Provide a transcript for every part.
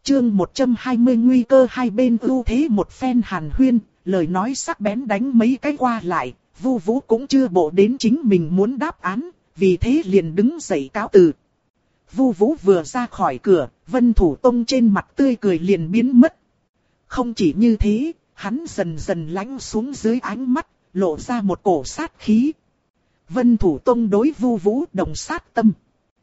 Chương 120 nguy cơ hai bên ưu thế một phen hàn huyên, lời nói sắc bén đánh mấy cái qua lại, Vu Vũ cũng chưa bộ đến chính mình muốn đáp án, vì thế liền đứng dậy cáo từ. Vu Vũ vừa ra khỏi cửa, Vân Thủ Tông trên mặt tươi cười liền biến mất. Không chỉ như thế, hắn dần dần lạnh xuống dưới ánh mắt, lộ ra một cổ sát khí. Vân Thủ Tông đối Vu Vũ đồng sát tâm.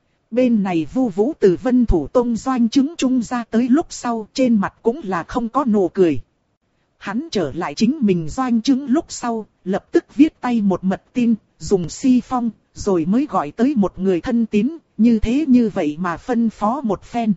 Bên này Vu Vũ từ Vân Thủ Tông doanh chứng trung ra tới lúc sau, trên mặt cũng là không có nụ cười. Hắn trở lại chính mình doanh chứng lúc sau, lập tức viết tay một mật tin, dùng si phong, rồi mới gọi tới một người thân tín, như thế như vậy mà phân phó một phen.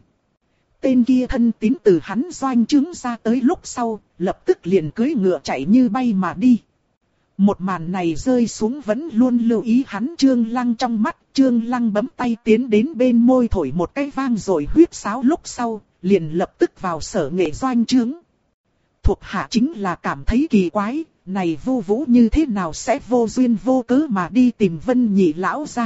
Tên kia thân tín từ hắn doanh chứng ra tới lúc sau, lập tức liền cưỡi ngựa chạy như bay mà đi. Một màn này rơi xuống vẫn luôn lưu ý hắn Trương Lăng trong mắt, Trương Lăng bấm tay tiến đến bên môi thổi một cái vang rồi huýt sáo lúc sau, liền lập tức vào sở nghệ doanh trướng. Thuộc hạ chính là cảm thấy kỳ quái, này Vu Vũ như thế nào sẽ vô duyên vô cớ mà đi tìm Vân Nhị lão ra.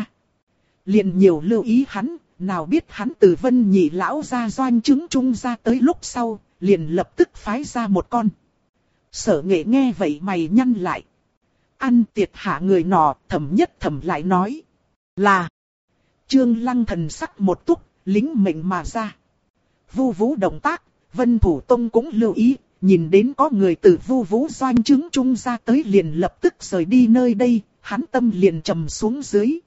Liền nhiều lưu ý hắn, nào biết hắn từ Vân Nhị lão ra doanh trướng trung ra tới lúc sau, liền lập tức phái ra một con. Sở nghệ nghe vậy mày nhăn lại. Ăn tiệt hạ người nọ, Thẩm Nhất Thẩm lại nói là Trương Lăng thần sắc một túc, lính mệnh mà ra. Vu Vũ động tác, Vân Thủ Tông cũng lưu ý, nhìn đến có người từ Vu Vũ doanh trướng trung ra tới liền lập tức rời đi nơi đây, hắn tâm liền trầm xuống dưới.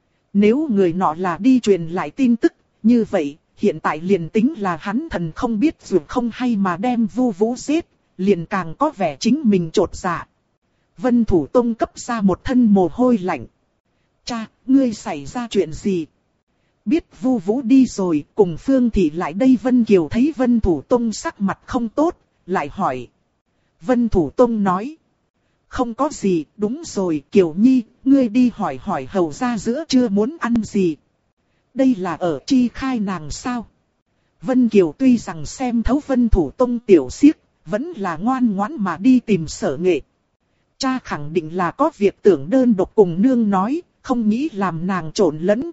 Nếu người nọ là đi truyền lại tin tức, như vậy, hiện tại liền tính là hắn thần không biết dù không hay mà đem Vu Vũ giết, liền càng có vẻ chính mình trột dạ. Vân Thủ Tông cấp ra một thân mồ hôi lạnh. Cha, ngươi xảy ra chuyện gì? Biết Vu Vũ đi rồi, cùng Phương Thị lại đây Vân Kiều thấy Vân Thủ Tông sắc mặt không tốt, lại hỏi. Vân Thủ Tông nói. Không có gì, đúng rồi Kiều Nhi, ngươi đi hỏi hỏi hầu ra giữa trưa muốn ăn gì. Đây là ở chi khai nàng sao? Vân Kiều tuy rằng xem thấu Vân Thủ Tông tiểu xiếc, vẫn là ngoan ngoãn mà đi tìm sở nghệ. Cha khẳng định là có việc tưởng đơn độc cùng nương nói, không nghĩ làm nàng trộn lẫn.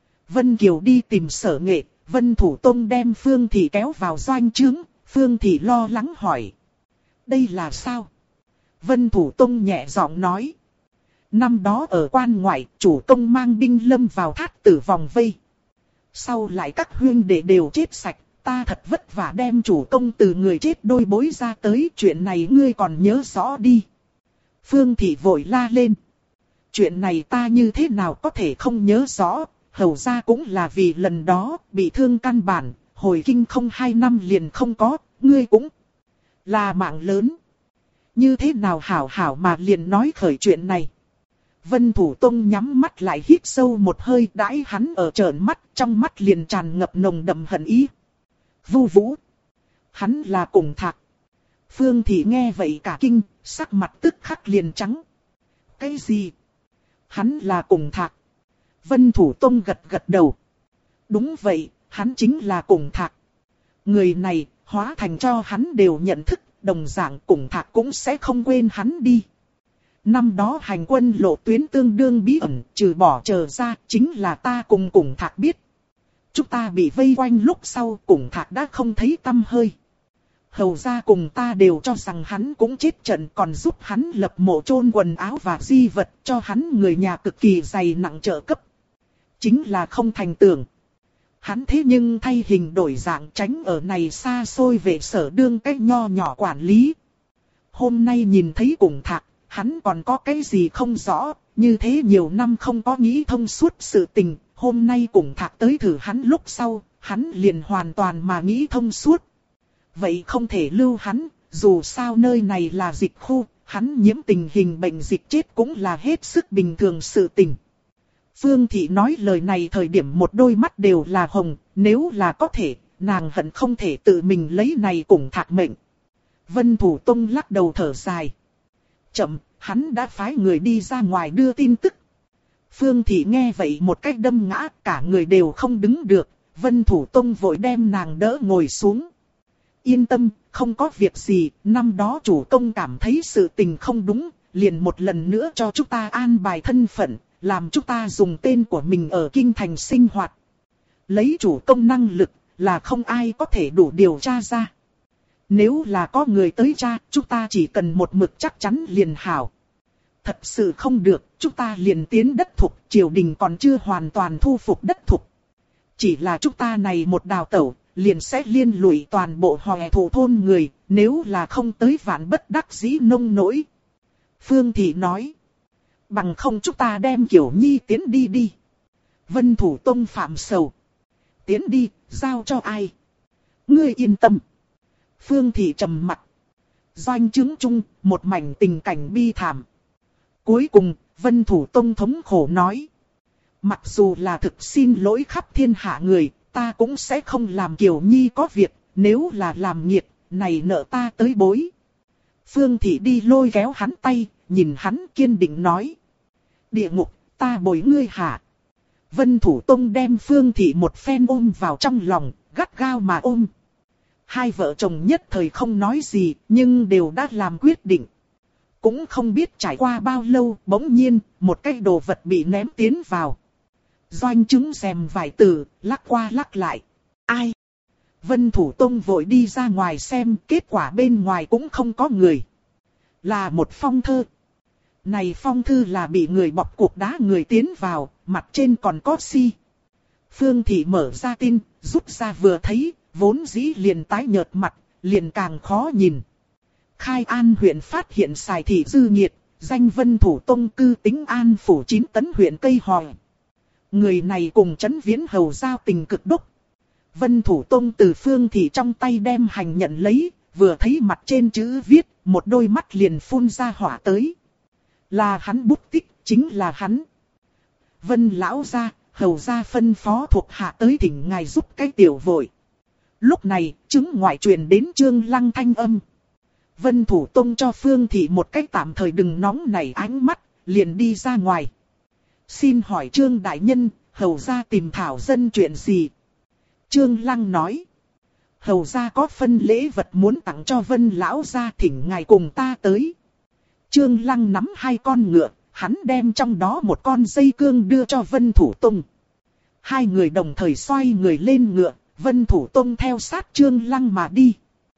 Vân Kiều đi tìm sở nghệ, Vân Thủ Tông đem Phương Thị kéo vào doanh trướng, Phương Thị lo lắng hỏi. Đây là sao? Vân Thủ Tông nhẹ giọng nói. Năm đó ở quan ngoại, chủ công mang binh lâm vào thát tử vòng vây. Sau lại các huynh đệ đều chết sạch, ta thật vất vả đem chủ công từ người chết đôi bối ra tới, chuyện này ngươi còn nhớ rõ đi. Phương Thị vội la lên. Chuyện này ta như thế nào có thể không nhớ rõ, hầu ra cũng là vì lần đó bị thương căn bản, hồi kinh không 2 năm liền không có, ngươi cũng là mạng lớn. Như thế nào hảo hảo mà liền nói khởi chuyện này. Vân Thủ Tông nhắm mắt lại hít sâu một hơi đãi hắn ở trợn mắt, trong mắt liền tràn ngập nồng đậm hận ý. Vu Vũ. Hắn là Cùng Thạc. Phương Thị nghe vậy cả kinh, sắc mặt tức khắc liền trắng. Cái gì? Hắn là Cùng Thạc. Vân Thủ Tông gật gật đầu. Đúng vậy, hắn chính là Cùng Thạc. Người này, hóa thành cho hắn đều nhận thức, đồng dạng Cùng Thạc cũng sẽ không quên hắn đi. Năm đó hành quân lộ tuyến tương đương bí ẩn, trừ bỏ chờ ra, chính là ta cùng Cùng Thạc biết. Chúng ta bị vây quanh lúc sau, Cùng Thạc đã không thấy tăm hơi. Hầu ra cùng ta đều cho rằng hắn cũng chết trận, còn giúp hắn lập mộ chôn quần áo và di vật, cho hắn người nhà cực kỳ dày nặng trợ cấp. Chính là không thành tưởng. Hắn thế nhưng thay hình đổi dạng tránh ở này xa xôi về sở đương cái nho nhỏ quản lý. Hôm nay nhìn thấy Cùng Thạc, hắn còn có cái gì không rõ, như thế nhiều năm không có nghĩ thông suốt sự tình, hôm nay Cùng Thạc tới thử hắn lúc sau, hắn liền hoàn toàn mà nghĩ thông suốt. Vậy không thể lưu hắn, dù sao nơi này là dịch khu, hắn nhiễm tình hình bệnh dịch chết cũng là hết sức bình thường sự tình. Phương Thị nói lời này thời điểm một đôi mắt đều là hồng, nếu là có thể, nàng hận không thể tự mình lấy này Cùng Thạc mệnh. Vân Thủ Tông lắc đầu thở dài. Chậm, hắn đã phái người đi ra ngoài đưa tin tức. Phương Thị nghe vậy một cách đâm ngã, cả người đều không đứng được, Vân Thủ Tông vội đem nàng đỡ ngồi xuống. Yên tâm, không có việc gì, năm đó chủ công cảm thấy sự tình không đúng, liền một lần nữa cho chúng ta an bài thân phận, làm chúng ta dùng tên của mình ở kinh thành sinh hoạt. Lấy chủ công năng lực, là không ai có thể đủ điều tra ra. Nếu là có người tới tra, chúng ta chỉ cần một mực chắc chắn liền hảo. Thật sự không được, chúng ta liền tiến đất thục, triều đình còn chưa hoàn toàn thu phục đất thục. Chỉ là chúng ta này một đào tẩu, liền sẽ liên lụy toàn bộ hòe thủ thôn người, nếu là không tới vạn bất đắc dĩ nông nỗi. Phương Thị nói, bằng không chúng ta đem Kiều Nhi tiến đi đi. Vân Thủ Tông phạm sầu. Tiến đi, giao cho ai? Ngươi yên tâm. Phương Thị trầm mặt. Doanh chứng chung, một mảnh tình cảnh bi thảm. Cuối cùng, Vân Thủ Tông thống khổ nói. Mặc dù là thực xin lỗi khắp thiên hạ người, ta cũng sẽ không làm Kiều Nhi có việc, nếu là làm nghiệt, này nợ ta tới bối. Phương Thị đi lôi kéo hắn tay, nhìn hắn kiên định nói. Địa ngục, ta bồi ngươi hả? Vân Thủ Tông đem Phương Thị một phen ôm vào trong lòng, gắt gao mà ôm. Hai vợ chồng nhất thời không nói gì, nhưng đều đã làm quyết định. Cũng không biết trải qua bao lâu, bỗng nhiên, một cái đồ vật bị ném tiến vào. Doanh chứng rèm vải tử, lắc qua lắc lại. Ai? Vân Thủ Tông vội đi ra ngoài xem, kết quả bên ngoài cũng không có người. Là một phong thư. Này phong thư là bị người bọc cục đá người tiến vào, mặt trên còn có si. Phương Thị mở ra tin, rút ra vừa thấy, vốn dĩ liền tái nhợt mặt, liền càng khó nhìn. Khai An huyện phát hiện Sài Thị Dư Nhiệt, danh Vân Thủ Tông cư tính An phủ 9 tấn huyện Cây Hòi. Người này cùng Trấn Viễn Hầu giao tình cực đốc. Vân Thủ Tông từ Phương Thị trong tay đem hành nhận lấy, vừa thấy mặt trên chữ viết, một đôi mắt liền phun ra hỏa tới. Là hắn bút tích, chính là hắn. Vân lão gia, hầu gia phân phó thuộc hạ tới thỉnh ngài giúp cái tiểu vội. Lúc này, chứng ngoại truyền đến Trương Lăng thanh âm. Vân Thủ Tông cho Phương Thị một cách tạm thời đừng nóng nảy ánh mắt, liền đi ra ngoài. Xin hỏi Trương Đại Nhân, hầu gia tìm thảo dân chuyện gì? Trương Lăng nói. Hầu gia có phân lễ vật muốn tặng cho Vân lão gia, thỉnh ngài cùng ta tới. Trương Lăng nắm hai con ngựa, hắn đem trong đó một con dây cương đưa cho Vân Thủ Tông. Hai người đồng thời xoay người lên ngựa, Vân Thủ Tông theo sát Trương Lăng mà đi.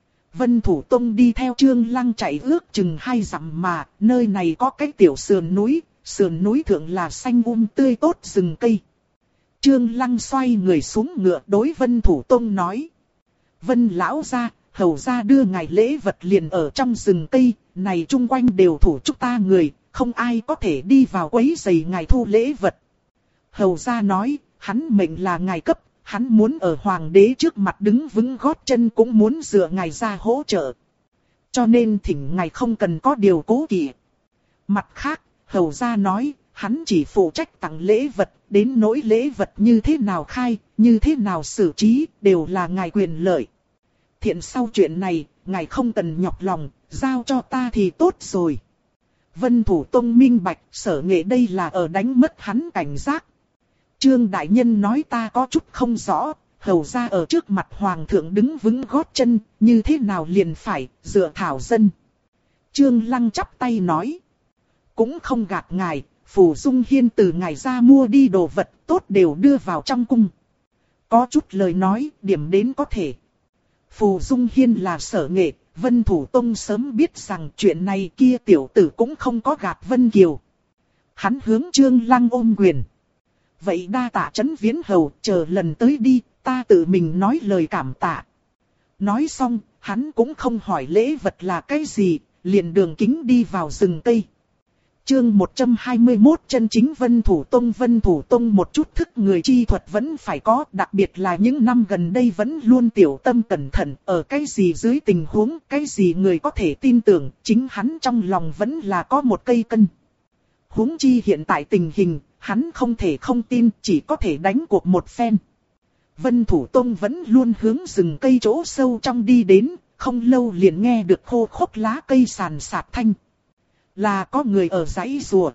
Vân Thủ Tông đi theo Trương Lăng chạy ước chừng 2 dặm mà, nơi này có cái tiểu sườn núi thượng là xanh tươi tốt rừng cây. Trương Lăng xoay người xuống ngựa đối Vân Thủ Tông nói. Vân lão gia, hầu gia đưa ngài lễ vật liền ở trong rừng cây, này chung quanh đều thủ chúng ta người, không ai có thể đi vào quấy rầy ngài thu lễ vật. Hầu gia nói, hắn mệnh là ngài cấp, hắn muốn ở hoàng đế trước mặt đứng vững gót chân cũng muốn dựa ngài ra hỗ trợ. Cho nên thỉnh ngài không cần có điều cố kỵ. Mặt khác, hầu gia nói, hắn chỉ phụ trách tặng lễ vật, đến nỗi lễ vật như thế nào khai, như thế nào xử trí, đều là ngài quyền lợi. Thiện sau chuyện này, ngài không cần nhọc lòng, giao cho ta thì tốt rồi. Vân Thủ Tông minh bạch, Sở Nghệ đây là ở đánh mất hắn cảnh giác. Trương Đại Nhân nói ta có chút không rõ, hầu ra ở trước mặt Hoàng thượng đứng vững gót chân, như thế nào liền phải, dựa thảo dân. Trương Lăng chắp tay nói. Cũng không gạt ngài, Phù Dung Hiên từ ngài ra mua đi đồ vật tốt đều đưa vào trong cung. Có chút lời nói, điểm đến có thể. Phù Dung Hiên là Sở Nghệ, Vân Thủ Tông sớm biết rằng chuyện này kia tiểu tử cũng không có gạt Vân Kiều. Hắn hướng Trương Lăng ôm quyền. Vậy đa tạ Trấn Viễn Hầu, chờ lần tới đi, ta tự mình nói lời cảm tạ. Nói xong, hắn cũng không hỏi lễ vật là cái gì, liền đường kính đi vào rừng cây. Chương 121 chân chính Vân Thủ Tông một chút thức người chi thuật vẫn phải có, đặc biệt là những năm gần đây vẫn luôn tiểu tâm cẩn thận, ở cái gì dưới tình huống, cái gì người có thể tin tưởng, chính hắn trong lòng vẫn là có một cây cân. Huống chi hiện tại tình hình, hắn không thể không tin, chỉ có thể đánh cuộc một phen. Vân Thủ Tông vẫn luôn hướng rừng cây chỗ sâu trong đi đến, không lâu liền nghe được khô khốc lá cây sàn sạt thanh. Là có người ở dãy rùa.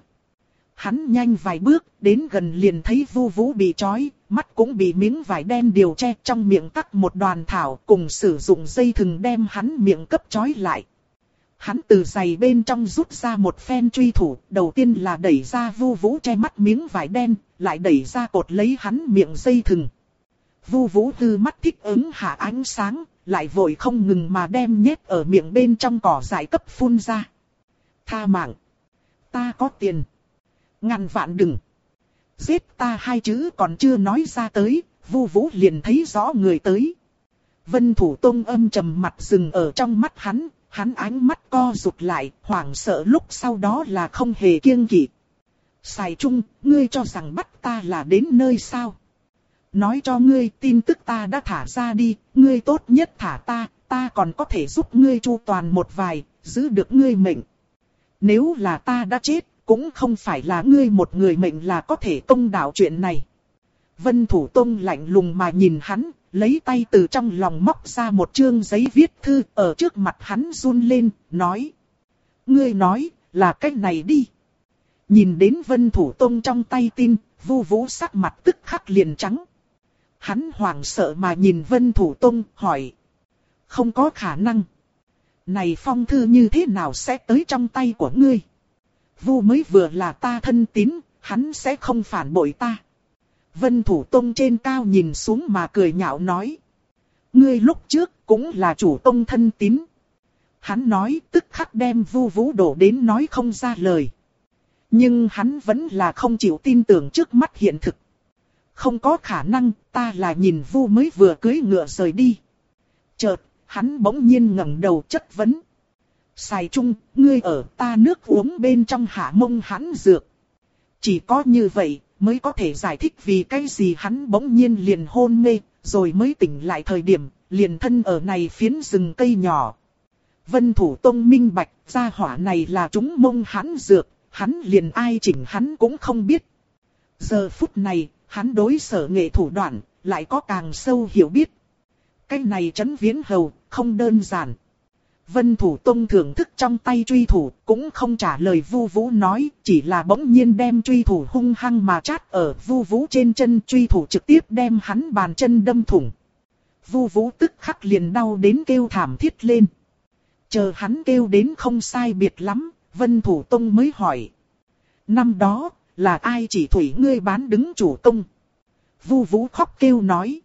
Hắn nhanh vài bước, đến gần liền thấy Vu Vũ bị trói, mắt cũng bị miếng vải đen điều che, trong miệng tắc một đoàn thảo, cùng sử dụng dây thừng đem hắn miệng cấp trói lại. Hắn từ giày bên trong rút ra một phen truy thủ, đầu tiên là đẩy ra Vu Vũ che mắt miếng vải đen, lại đẩy ra cột lấy hắn miệng dây thừng. Vu Vũ Tư mắt thích ứng hạ ánh sáng, lại vội không ngừng mà đem nhét ở miệng bên trong cỏ dại cấp phun ra. Tha mạng! Ta có tiền! Ngàn vạn đừng! Giết ta hai chữ còn chưa nói ra tới, Vu Vũ liền thấy rõ người tới. Vân Thủ Tông âm trầm mặt dừng ở trong mắt hắn, hắn ánh mắt co rụt lại, hoảng sợ lúc sau đó là không hề kiêng kỵ. Sài Trung, ngươi cho rằng bắt ta là đến nơi sao? Nói cho ngươi tin tức ta đã thả ra đi, ngươi tốt nhất thả ta còn có thể giúp ngươi chu toàn một vài, giữ được ngươi mệnh. Nếu là ta đã chết, cũng không phải là ngươi một người mệnh là có thể công đạo chuyện này. Vân Thủ Tông lạnh lùng mà nhìn hắn, lấy tay từ trong lòng móc ra một chương giấy viết thư ở trước mặt hắn run lên, nói. Ngươi nói, là cách này đi. Nhìn đến Vân Thủ Tông trong tay tin, Vu Vũ sắc mặt tức khắc liền trắng. Hắn hoảng sợ mà nhìn Vân Thủ Tông, hỏi. Không có khả năng. Này phong thư như thế nào sẽ tới trong tay của ngươi? Vu mới vừa là ta thân tín, hắn sẽ không phản bội ta. Vân Thủ Tông trên cao nhìn xuống mà cười nhạo nói. Ngươi lúc trước cũng là chủ tông thân tín. Hắn nói tức khắc đem Vu Vũ đổ đến nói không ra lời. Nhưng hắn vẫn là không chịu tin tưởng trước mắt hiện thực. Không có khả năng, ta là nhìn Vu mới vừa cưỡi ngựa rời đi. Chợt, hắn bỗng nhiên ngẩng đầu chất vấn. Sài Trung, ngươi ở ta nước uống bên trong hạ mông hắn dược. Chỉ có như vậy, mới có thể giải thích vì cái gì hắn bỗng nhiên liền hôn mê, rồi mới tỉnh lại thời điểm, liền thân ở này phiến rừng cây nhỏ. Vân Thủ Tông minh bạch, gia hỏa này là chúng mông hắn dược, hắn liền ai chỉnh hắn cũng không biết. Giờ phút này, hắn đối sở nghệ thủ đoạn, lại có càng sâu hiểu biết. Cái này Trấn Viễn Hầu, không đơn giản. Vân Thủ Tông thưởng thức trong tay truy thủ, cũng không trả lời Vu Vũ nói, chỉ là bỗng nhiên đem truy thủ hung hăng mà chát ở Vu Vũ trên chân, truy thủ trực tiếp đem hắn bàn chân đâm thủng. Vu Vũ tức khắc liền đau đến kêu thảm thiết lên. Chờ hắn kêu đến không sai biệt lắm, Vân Thủ Tông mới hỏi. Năm đó, là ai chỉ thủy ngươi bán đứng chủ công? Vu Vũ khóc kêu nói.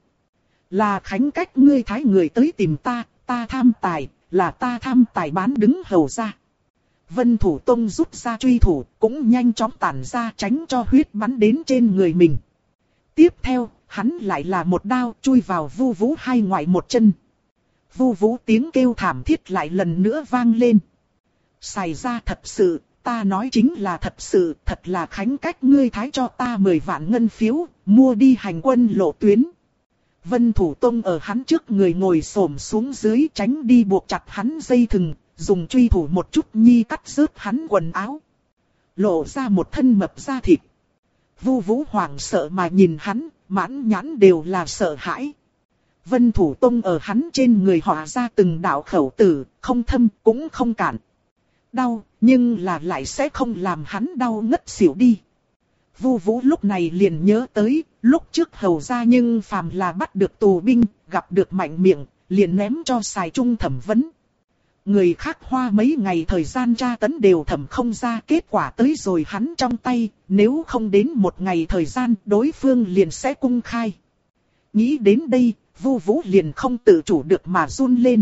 Là Khánh Cách ngươi thái người tới tìm ta, ta tham tài, là ta tham tài bán đứng hầu ra. Vân Thủ Tông rút ra truy thủ, cũng nhanh chóng tản ra tránh cho huyết bắn đến trên người mình. Tiếp theo, hắn lại là một đao chui vào Vu Vũ hai ngoại một chân. Vu Vũ tiếng kêu thảm thiết lại lần nữa vang lên. Xảy ra thật sự, ta nói chính là thật sự, thật là Khánh Cách ngươi thái cho ta 10 vạn ngân phiếu, mua đi hành quân lộ tuyến. Vân Thủ Tông ở hắn trước người ngồi xổm xuống dưới tránh đi buộc chặt hắn dây thừng, dùng truy thủ một chút nhi cắt rớt hắn quần áo. Lộ ra một thân mập da thịt. Vu Vũ hoảng sợ mà nhìn hắn, mãn nhãn đều là sợ hãi. Vân Thủ Tông ở hắn trên người họa ra từng đạo khẩu tử, không thâm cũng không cản. Đau, nhưng là lại sẽ không làm hắn đau ngất xỉu đi. Vu Vũ lúc này liền nhớ tới, lúc trước hầu ra nhưng phàm là bắt được tù binh, gặp được mạnh miệng, liền ném cho Sài Trung thẩm vấn. Người khác hoa mấy ngày thời gian tra tấn đều thẩm không ra, kết quả tới rồi hắn trong tay, nếu không đến một ngày thời gian đối phương liền sẽ cung khai. Nghĩ đến đây, Vu Vũ liền không tự chủ được mà run lên.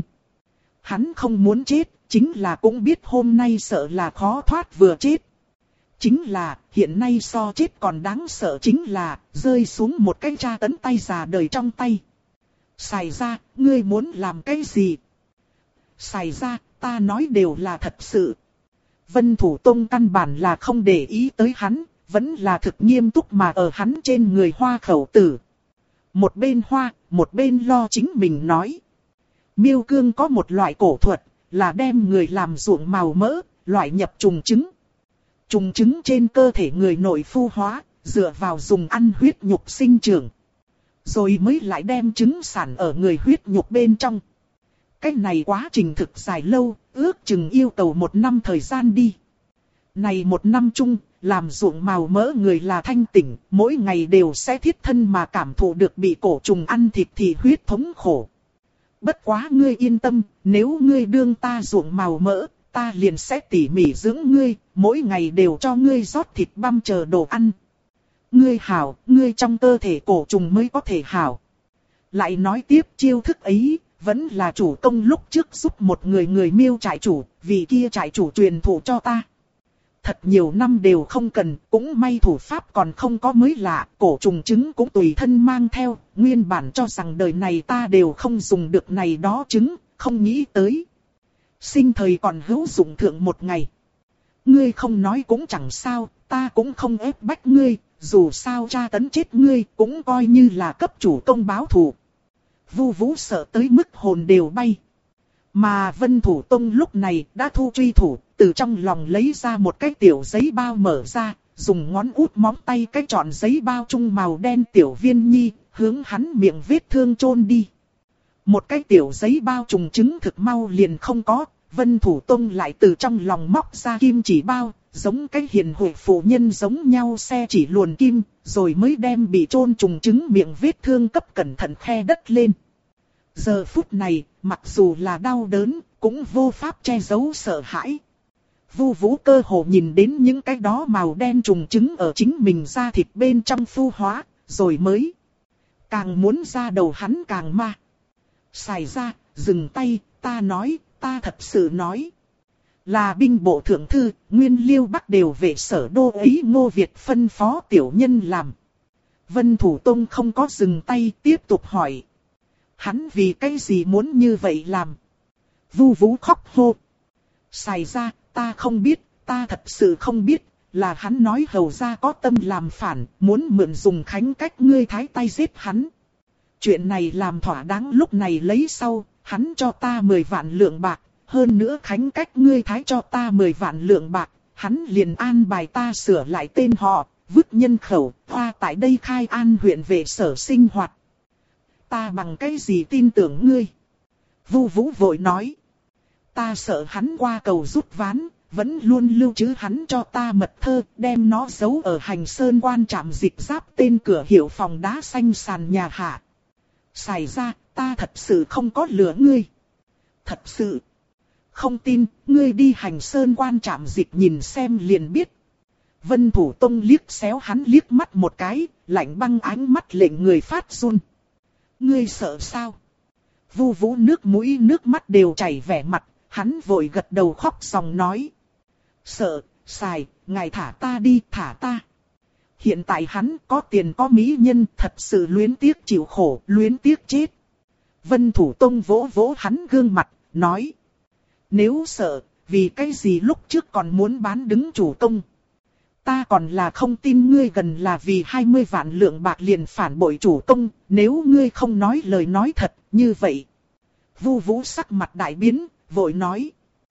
Hắn không muốn chết, chính là cũng biết hôm nay sợ là khó thoát vừa chết. Chính là, hiện nay so chết còn đáng sợ chính là, rơi xuống một cái tra tấn tay già đời trong tay. Sài ra, ngươi muốn làm cái gì? Sài ra, ta nói đều là thật sự. Vân Thủ Tông căn bản là không để ý tới hắn, vẫn là thực nghiêm túc mà ở hắn trên người hoa khẩu tử. Một bên hoa, một bên lo chính mình nói. Miêu Cương có một loại cổ thuật, là đem người làm ruộng màu mỡ, loại nhập trùng trứng. Trùng trứng trên cơ thể người nội phu hóa, dựa vào dùng ăn huyết nhục sinh trưởng. Rồi mới lại đem trứng sản ở người huyết nhục bên trong. Cái này quá trình thực dài lâu, ước chừng yêu cầu 1 năm thời gian đi. Này 1 năm chung, làm ruộng màu mỡ người là thanh tỉnh, mỗi ngày đều sẽ thiết thân mà cảm thụ được bị cổ trùng ăn thịt thì huyết thống khổ. Bất quá ngươi yên tâm, nếu ngươi đương ta ruộng màu mỡ, ta liền sẽ tỉ mỉ dưỡng ngươi, mỗi ngày đều cho ngươi rót thịt băm chờ đồ ăn. Ngươi hảo, ngươi trong cơ thể cổ trùng mới có thể hảo. Lại nói tiếp chiêu thức ấy, vẫn là chủ công lúc trước giúp một người Miêu trại chủ, vì kia trại chủ truyền thụ cho ta. Thật nhiều năm đều không cần, cũng may thủ pháp còn không có mới lạ, cổ trùng trứng cũng tùy thân mang theo, nguyên bản cho rằng đời này ta đều không dùng được này đó trứng, không nghĩ tới. Sinh thời còn hữu dụng thượng một ngày. Ngươi không nói cũng chẳng sao, ta cũng không ép bách ngươi, dù sao tra tấn chết ngươi cũng coi như là cấp chủ công báo thù. Vu Vũ sợ tới mức hồn đều bay. Mà Vân Thủ Tông lúc này đã thu truy thủ, từ trong lòng lấy ra một cái tiểu giấy bao mở ra, dùng ngón út móng tay cái tròn giấy bao trung màu đen tiểu viên nhi, hướng hắn miệng vết thương chôn đi. Một cái tiểu giấy bao trùng trứng thực mau liền không có, Vân Thủ Tông lại từ trong lòng móc ra kim chỉ bao, giống cái hiền huệ phụ nhân giống nhau xe chỉ luồn kim, rồi mới đem bị chôn trùng trứng miệng vết thương cấp cẩn thận khe đất lên. Giờ phút này, mặc dù là đau đớn, cũng vô pháp che giấu sợ hãi. Vu Vũ cơ hồ nhìn đến những cái đó màu đen trùng trứng ở chính mình da thịt bên trong phu hóa, rồi mới càng muốn ra đầu hắn càng ma. Xài ra, dừng tay, ta thật sự nói. Là binh bộ thượng thư, Nguyên Liêu Bắc đều về sở đô ấy Ngô Việt phân phó tiểu nhân làm. Vân Thủ Tông không có dừng tay, tiếp tục hỏi. Hắn vì cái gì muốn như vậy làm? Vu Vũ khóc hô. Xài ra, ta không biết, ta thật sự không biết, là hắn nói hầu ra có tâm làm phản, muốn mượn dùng khánh cách ngươi thái tay giết hắn. Chuyện này làm thỏa đáng lúc này lấy sau, hắn cho ta 10 vạn lượng bạc, hơn nữa khánh cách ngươi thái cho ta 10 vạn lượng bạc, hắn liền an bài ta sửa lại tên họ, vứt nhân khẩu, hoa tại đây khai an huyện về sở sinh hoạt. Ta bằng cái gì tin tưởng ngươi? Vu Vũ vội nói. Ta sợ hắn qua cầu rút ván, vẫn luôn lưu trữ hắn cho ta mật thơ, đem nó giấu ở hành sơn quan trạm dịch giáp tên cửa hiệu phòng đá xanh sàn nhà hạ. Xài ra, ta thật sự không có lừa ngươi. Thật sự. Không tin, ngươi đi hành sơn quan trạm dịch nhìn xem liền biết. Vân Thủ Tông liếc xéo hắn liếc mắt một cái, lạnh băng ánh mắt lệnh người phát run. Ngươi sợ sao? Vu Vũ nước mũi nước mắt đều chảy vẻ mặt, hắn vội gật đầu khóc sòng nói. Sợ, xài, ngài thả ta đi, thả ta. Hiện tại hắn có tiền có mỹ nhân, thật sự luyến tiếc chịu khổ, luyến tiếc chết. Vân Thủ Tông vỗ vỗ hắn gương mặt, nói. Nếu sợ, vì cái gì lúc trước còn muốn bán đứng chủ công? Ta còn là không tin ngươi gần là vì 20 vạn lượng bạc liền phản bội chủ công, nếu ngươi không nói lời nói thật, như vậy. Vu Vũ sắc mặt đại biến, vội nói.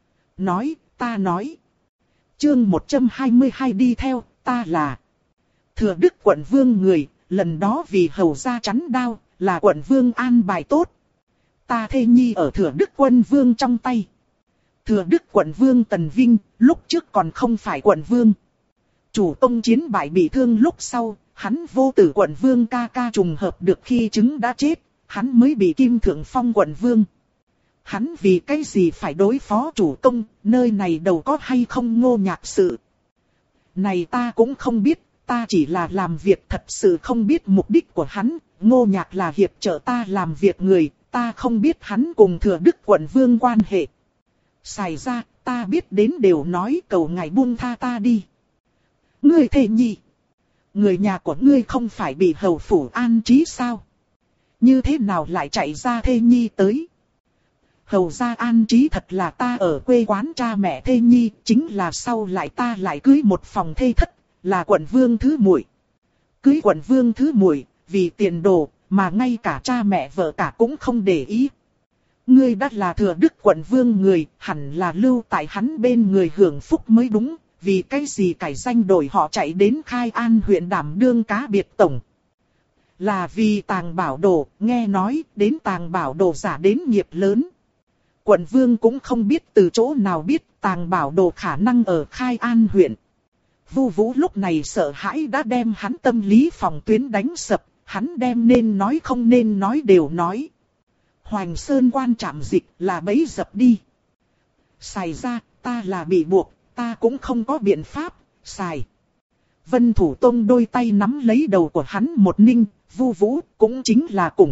Ta nói. Chương 122 đi theo, ta là Thừa Đức quận vương người, lần đó vì hầu gia chắn đao, là quận vương an bài tốt. Ta thê nhi ở Thừa Đức quân vương trong tay. Thừa Đức quận vương Tần Vinh, lúc trước còn không phải quận vương. Chủ công chiến bại bị thương lúc sau, hắn vô tử quận vương ca ca trùng hợp được khi chứng đã chết, hắn mới bị kim thượng phong quận vương. Hắn vì cái gì phải đối phó chủ công, nơi này đâu có hay không Ngô Nhạc sự. Này ta cũng không biết, ta chỉ là làm việc thật sự không biết mục đích của hắn, Ngô Nhạc là hiệp trợ ta làm việc người, ta không biết hắn cùng Thừa Đức quận vương quan hệ. Xài ra, ta biết đến đều nói cầu ngài buông tha ta đi. Ngươi thề nhi, người nhà của ngươi không phải bị hầu phủ an trí sao? Như thế nào lại chạy ra thê nhi tới? Hầu gia an trí thật là ta ở quê quán cha mẹ thê nhi, chính là sau lại ta lại cưới một phòng thê thất, là quận vương thứ muội. Cưới quận vương thứ muội, vì tiền đồ, mà ngay cả cha mẹ vợ cả cũng không để ý. Ngươi đã là Thừa Đức quận vương người, hẳn là lưu tại hắn bên người hưởng phúc mới đúng, vì cái gì cải danh đổi họ chạy đến Khai An huyện đảm đương cá biệt tổng. Là vì Tàng Bảo Đồ, nghe nói đến Tàng Bảo Đồ giả đến nghiệp lớn. Quận vương cũng không biết từ chỗ nào biết Tàng Bảo Đồ khả năng ở Khai An huyện. Vu Vũ lúc này sợ hãi đã đem hắn tâm lý phòng tuyến đánh sập, hắn đem nên nói không nên nói đều nói. Hoành Sơn quan trạm dịch là bẫy dập đi. Xài ra, ta là bị buộc, ta cũng không có biện pháp, xài. Vân Thủ Tông đôi tay nắm lấy đầu của hắn một ninh, Vu Vũ cũng chính là cùng thạc,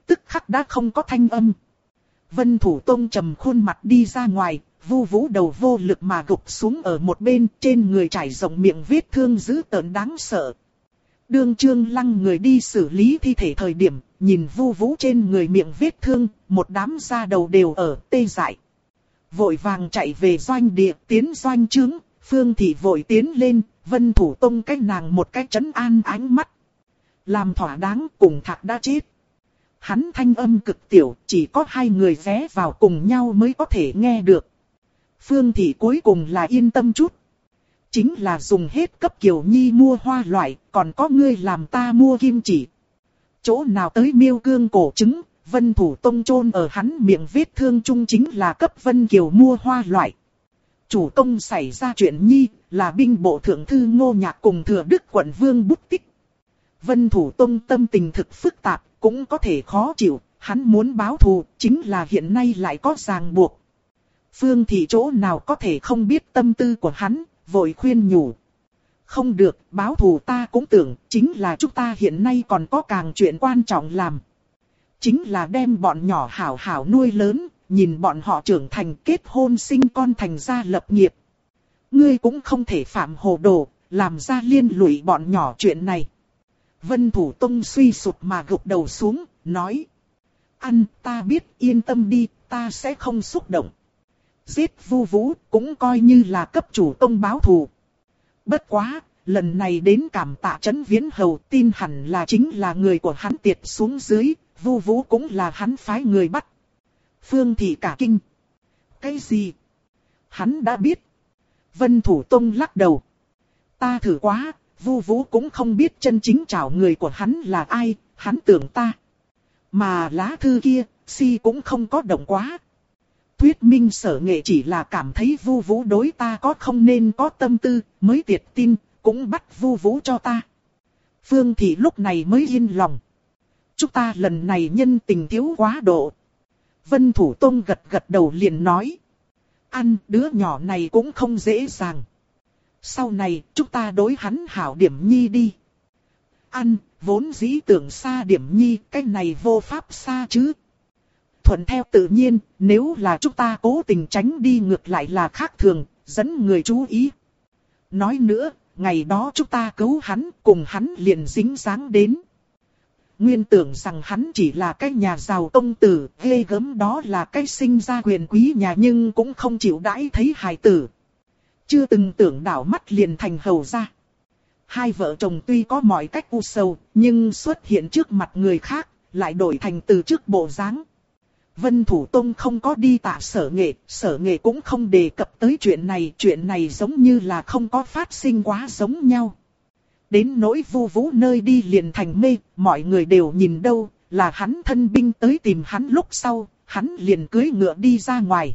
tức khắc đã không có thanh âm. Vân Thủ Tông trầm khuôn mặt đi ra ngoài, Vu Vũ đầu vô lực mà gục xuống ở một bên, trên người trải rộng miệng vết thương dữ tợn đáng sợ. Đương Trương Lăng người đi xử lý thi thể thời điểm, nhìn Vu Vũ trên người miệng vết thương, một đám da đầu đều ở tê dại. Vội vàng chạy về doanh địa, tiến doanh trướng, Phương Thị vội tiến lên, Vân Thủ Tông cách nàng một cái trấn an ánh mắt. Làm thỏa đáng, cùng Thạc đã chết. Hắn thanh âm cực tiểu, chỉ có hai người ghé vào cùng nhau mới có thể nghe được. Phương Thị cuối cùng là yên tâm chút. Chính là dùng hết cấp Kiều Nhi mua hoa loại, còn có ngươi làm ta mua kim chỉ. Chỗ nào tới miêu cương cổ trứng, Vân Thủ Tông chôn ở hắn miệng vết thương chung chính là cấp Vân Kiều mua hoa loại. Chủ công xảy ra chuyện Nhi, là binh bộ thượng thư Ngô Nhạc cùng Thừa Đức quận vương bút tích. Vân Thủ Tông tâm tình thực phức tạp, cũng có thể khó chịu, hắn muốn báo thù, chính là hiện nay lại có ràng buộc. Phương Thị chỗ nào có thể không biết tâm tư của hắn, vội khuyên nhủ. Không được, báo thù ta cũng tưởng, chính là chúng ta hiện nay còn có càng chuyện quan trọng làm. Chính là đem bọn nhỏ hảo hảo nuôi lớn, nhìn bọn họ trưởng thành kết hôn sinh con thành gia lập nghiệp. Ngươi cũng không thể phạm hồ đồ, làm ra liên lụy bọn nhỏ chuyện này. Vân Thủ Tông suy sụp mà gục đầu xuống, nói. Ta biết, yên tâm đi, ta sẽ không xúc động. Giết Vu Vũ cũng coi như là cấp chủ công báo thù. Bất quá, lần này đến cảm tạ Trấn Viễn Hầu, tin hẳn là chính là người của hắn tiệt xuống dưới, Vu Vũ cũng là hắn phái người bắt. Phương Thị cả kinh. Cái gì? Hắn đã biết. Vân Thủ Tông lắc đầu. Ta thử quá, Vu Vũ cũng không biết chân chính trảo người của hắn là ai, hắn tưởng ta. Mà lá thư kia, si cũng không có động quá. Thuyết minh Sở Nghệ chỉ là cảm thấy Vu Vũ đối ta có không nên có tâm tư, mới tiệt tin, cũng bắt Vu Vũ cho ta. Phương Thị lúc này mới yên lòng. Chúng ta lần này nhân tình thiếu quá độ. Vân Thủ Tông gật gật đầu liền nói. Đứa nhỏ này cũng không dễ dàng. Sau này chúng ta đối hắn hảo điểm nhi đi. Vốn dĩ tưởng xa điểm nhi, cái này vô pháp xa chứ. Thuận theo tự nhiên, nếu là chúng ta cố tình tránh đi ngược lại là khác thường, dẫn người chú ý. Nói nữa, ngày đó chúng ta cứu hắn, cùng hắn liền dính dáng đến. Nguyên tưởng rằng hắn chỉ là cái nhà giàu công tử, ghê gớm đó là cái sinh ra quyền quý nhà nhưng cũng không chịu đãi thấy hài tử. Chưa từng tưởng đảo mắt liền thành hầu gia. Hai vợ chồng tuy có mọi cách u sầu, nhưng xuất hiện trước mặt người khác, lại đổi thành từ trước bộ dáng. Vân Thủ Tông không có đi tạ Sở Nghệ cũng không đề cập tới chuyện này giống như là không có phát sinh quá giống nhau. Đến nỗi Vu Vũ nơi đi liền thành mê, mọi người đều nhìn đâu, là hắn thân binh tới tìm hắn lúc sau, hắn liền cưỡi ngựa đi ra ngoài.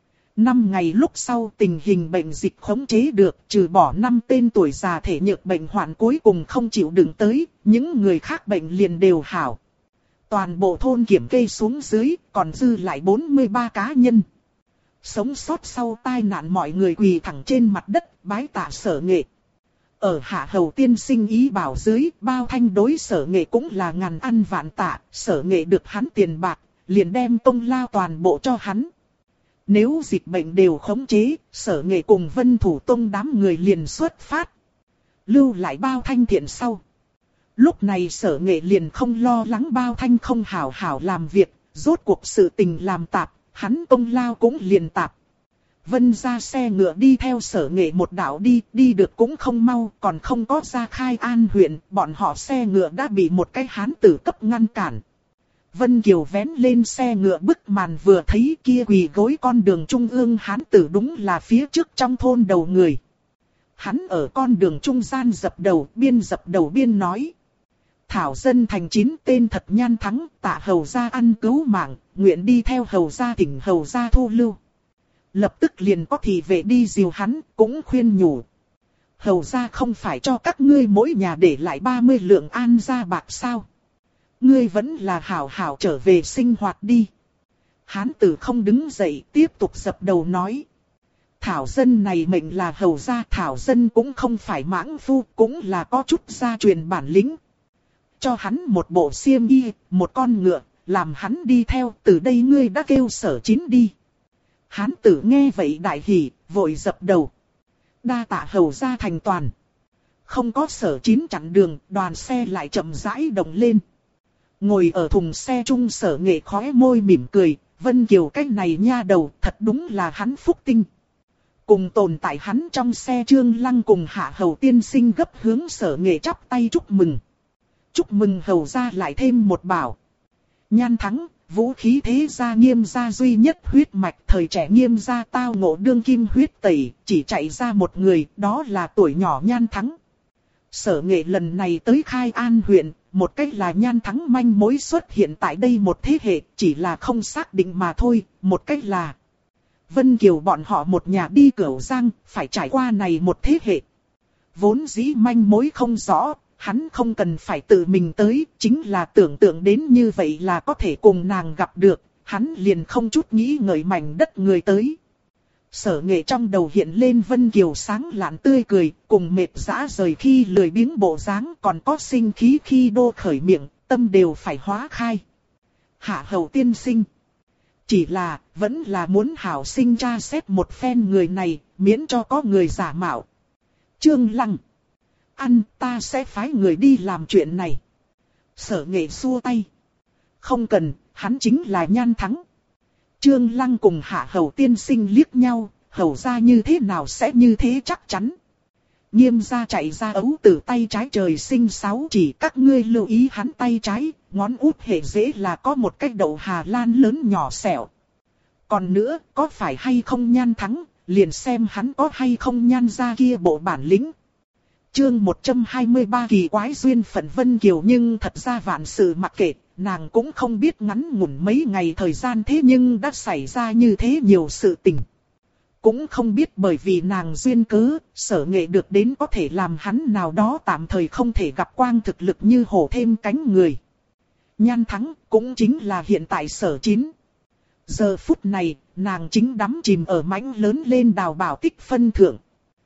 5 ngày lúc sau tình hình bệnh dịch khống chế được, trừ bỏ 5 tên tuổi già thể nhược bệnh hoạn cuối cùng không chịu đựng tới, những người khác bệnh liền đều hảo. Toàn bộ thôn kiểm kê xuống dưới, còn dư lại 43 cá nhân. Sống sót sau tai nạn mọi người quỳ thẳng trên mặt đất, bái tạ Sở Nghệ. Ở Hạ Hầu tiên sinh ý bảo dưới, Bao Thanh đối Sở Nghệ cũng là ngàn ăn vạn tạ, Sở Nghệ được hắn tiền bạc, liền đem công lao toàn bộ cho hắn. Nếu dịch bệnh đều khống chế, Sở Nghệ cùng Vân Thủ Tông đám người liền xuất phát. Lưu lại Bao Thanh thiện sau. Lúc này Sở Nghệ liền không lo lắng Bao Thanh không hảo hảo làm việc, rốt cuộc sự tình làm tạp, hắn công lao cũng liền tạp. Vân ra xe ngựa đi theo Sở Nghệ một đạo đi được cũng không mau, còn không có ra Khai An huyện, bọn họ xe ngựa đã bị một cái hán tử cấp ngăn cản. Vân Kiều vén lên xe ngựa bức màn vừa thấy kia quỳ gối con đường trung ương hán tử đúng là phía trước trong thôn đầu người. Hắn ở con đường trung gian dập đầu biên nói. Thảo dân thành 9 tên thật nhan thắng, tạ hầu gia ăn cứu mạng, nguyện đi theo hầu gia thỉnh hầu gia thu lưu. Lập tức liền có thị vệ đi dìu hắn, cũng khuyên nhủ. Hầu gia không phải cho các ngươi mỗi nhà để lại 30 lượng an gia bạc sao? Ngươi vẫn là hảo hảo trở về sinh hoạt đi. Hán tử không đứng dậy, tiếp tục dập đầu nói. Thảo dân này mệnh là hầu gia, thảo dân cũng không phải mãng phu, cũng là có chút gia truyền bản lĩnh. Cho hắn một bộ xiêm y, một con ngựa, làm hắn đi theo, từ đây ngươi đã kêu Sở Chín đi. Hán tử nghe vậy đại hỉ, vội dập đầu. Đa tạ hầu gia thành toàn. Không có Sở Chín chặn đường, đoàn xe lại chậm rãi động lên. Ngồi ở thùng xe chung Sở Nghệ khóe môi mỉm cười, Vân Kiều cái này nha đầu, thật đúng là hắn phúc tinh. Cùng tồn tại hắn trong xe Trương Lăng cùng Hạ Hầu tiên sinh gấp hướng Sở Nghệ chắp tay chúc mừng. Chúc mừng hầu gia lại thêm một bảo. Nhan Thắng, vũ khí thế gia Nghiêm gia duy nhất huyết mạch, thời trẻ Nghiêm gia tao ngộ đương kim huyết tẩy, chỉ chạy ra một người, đó là tuổi nhỏ Nhan Thắng. Sở Nghệ lần này tới Khai An huyện, một cách là Nhan Thắng manh mối xuất hiện tại đây một thế hệ, chỉ là không xác định mà thôi, một cách là Vân Kiều bọn họ một nhà đi Cửu Giang, phải trải qua này một thế hệ. Vốn dĩ manh mối không rõ, hắn không cần phải tự mình tới, chính là tưởng tượng đến như vậy là có thể cùng nàng gặp được, hắn liền không chút nghĩ ngợi mảnh đất người tới. Sở Nghệ trong đầu hiện lên Vân Kiều sáng lạn tươi cười, cùng mệt dã rời khi lười biếng bộ dáng, còn có sinh khí khi đô khởi miệng, tâm đều phải hóa khai. Hạ Hầu tiên sinh. Chỉ là, vẫn là muốn hảo sinh tra xét một phen người này, miễn cho có người giả mạo. Trương Lăng. Ăn, ta sẽ phái người đi làm chuyện này. Sở Nghệ xua tay. Không cần, hắn chính là Nhan Thắng. Trương Lăng cùng Hạ Hầu tiên sinh liếc nhau, hầu ra như thế nào sẽ như thế chắc chắn. Nghiêm gia chạy ra ấu tử tay trái trời sinh sáu chỉ, các ngươi lưu ý hắn tay trái, ngón út hệ dễ là có một cái đậu Hà Lan lớn nhỏ xẻo. Còn nữa, có phải hay không Nhan Thắng, liền xem hắn có hay không Nhan gia kia bộ bản lĩnh. Chương 123 kỳ quái duyên phận Vân Kiều, nhưng thật ra vạn sự mặc kệ, nàng cũng không biết ngắn ngủn mấy ngày thời gian thế nhưng đã xảy ra như thế nhiều sự tình. Cũng không biết bởi vì nàng duyên cớ, Sở Nghệ được đến có thể làm hắn nào đó tạm thời không thể gặp quang thực lực như hổ thêm cánh người. Nhan Thắng cũng chính là hiện tại Sở Chín. Giờ phút này, nàng chính đắm chìm ở mãnh lớn lên đào bảo tích phân thượng.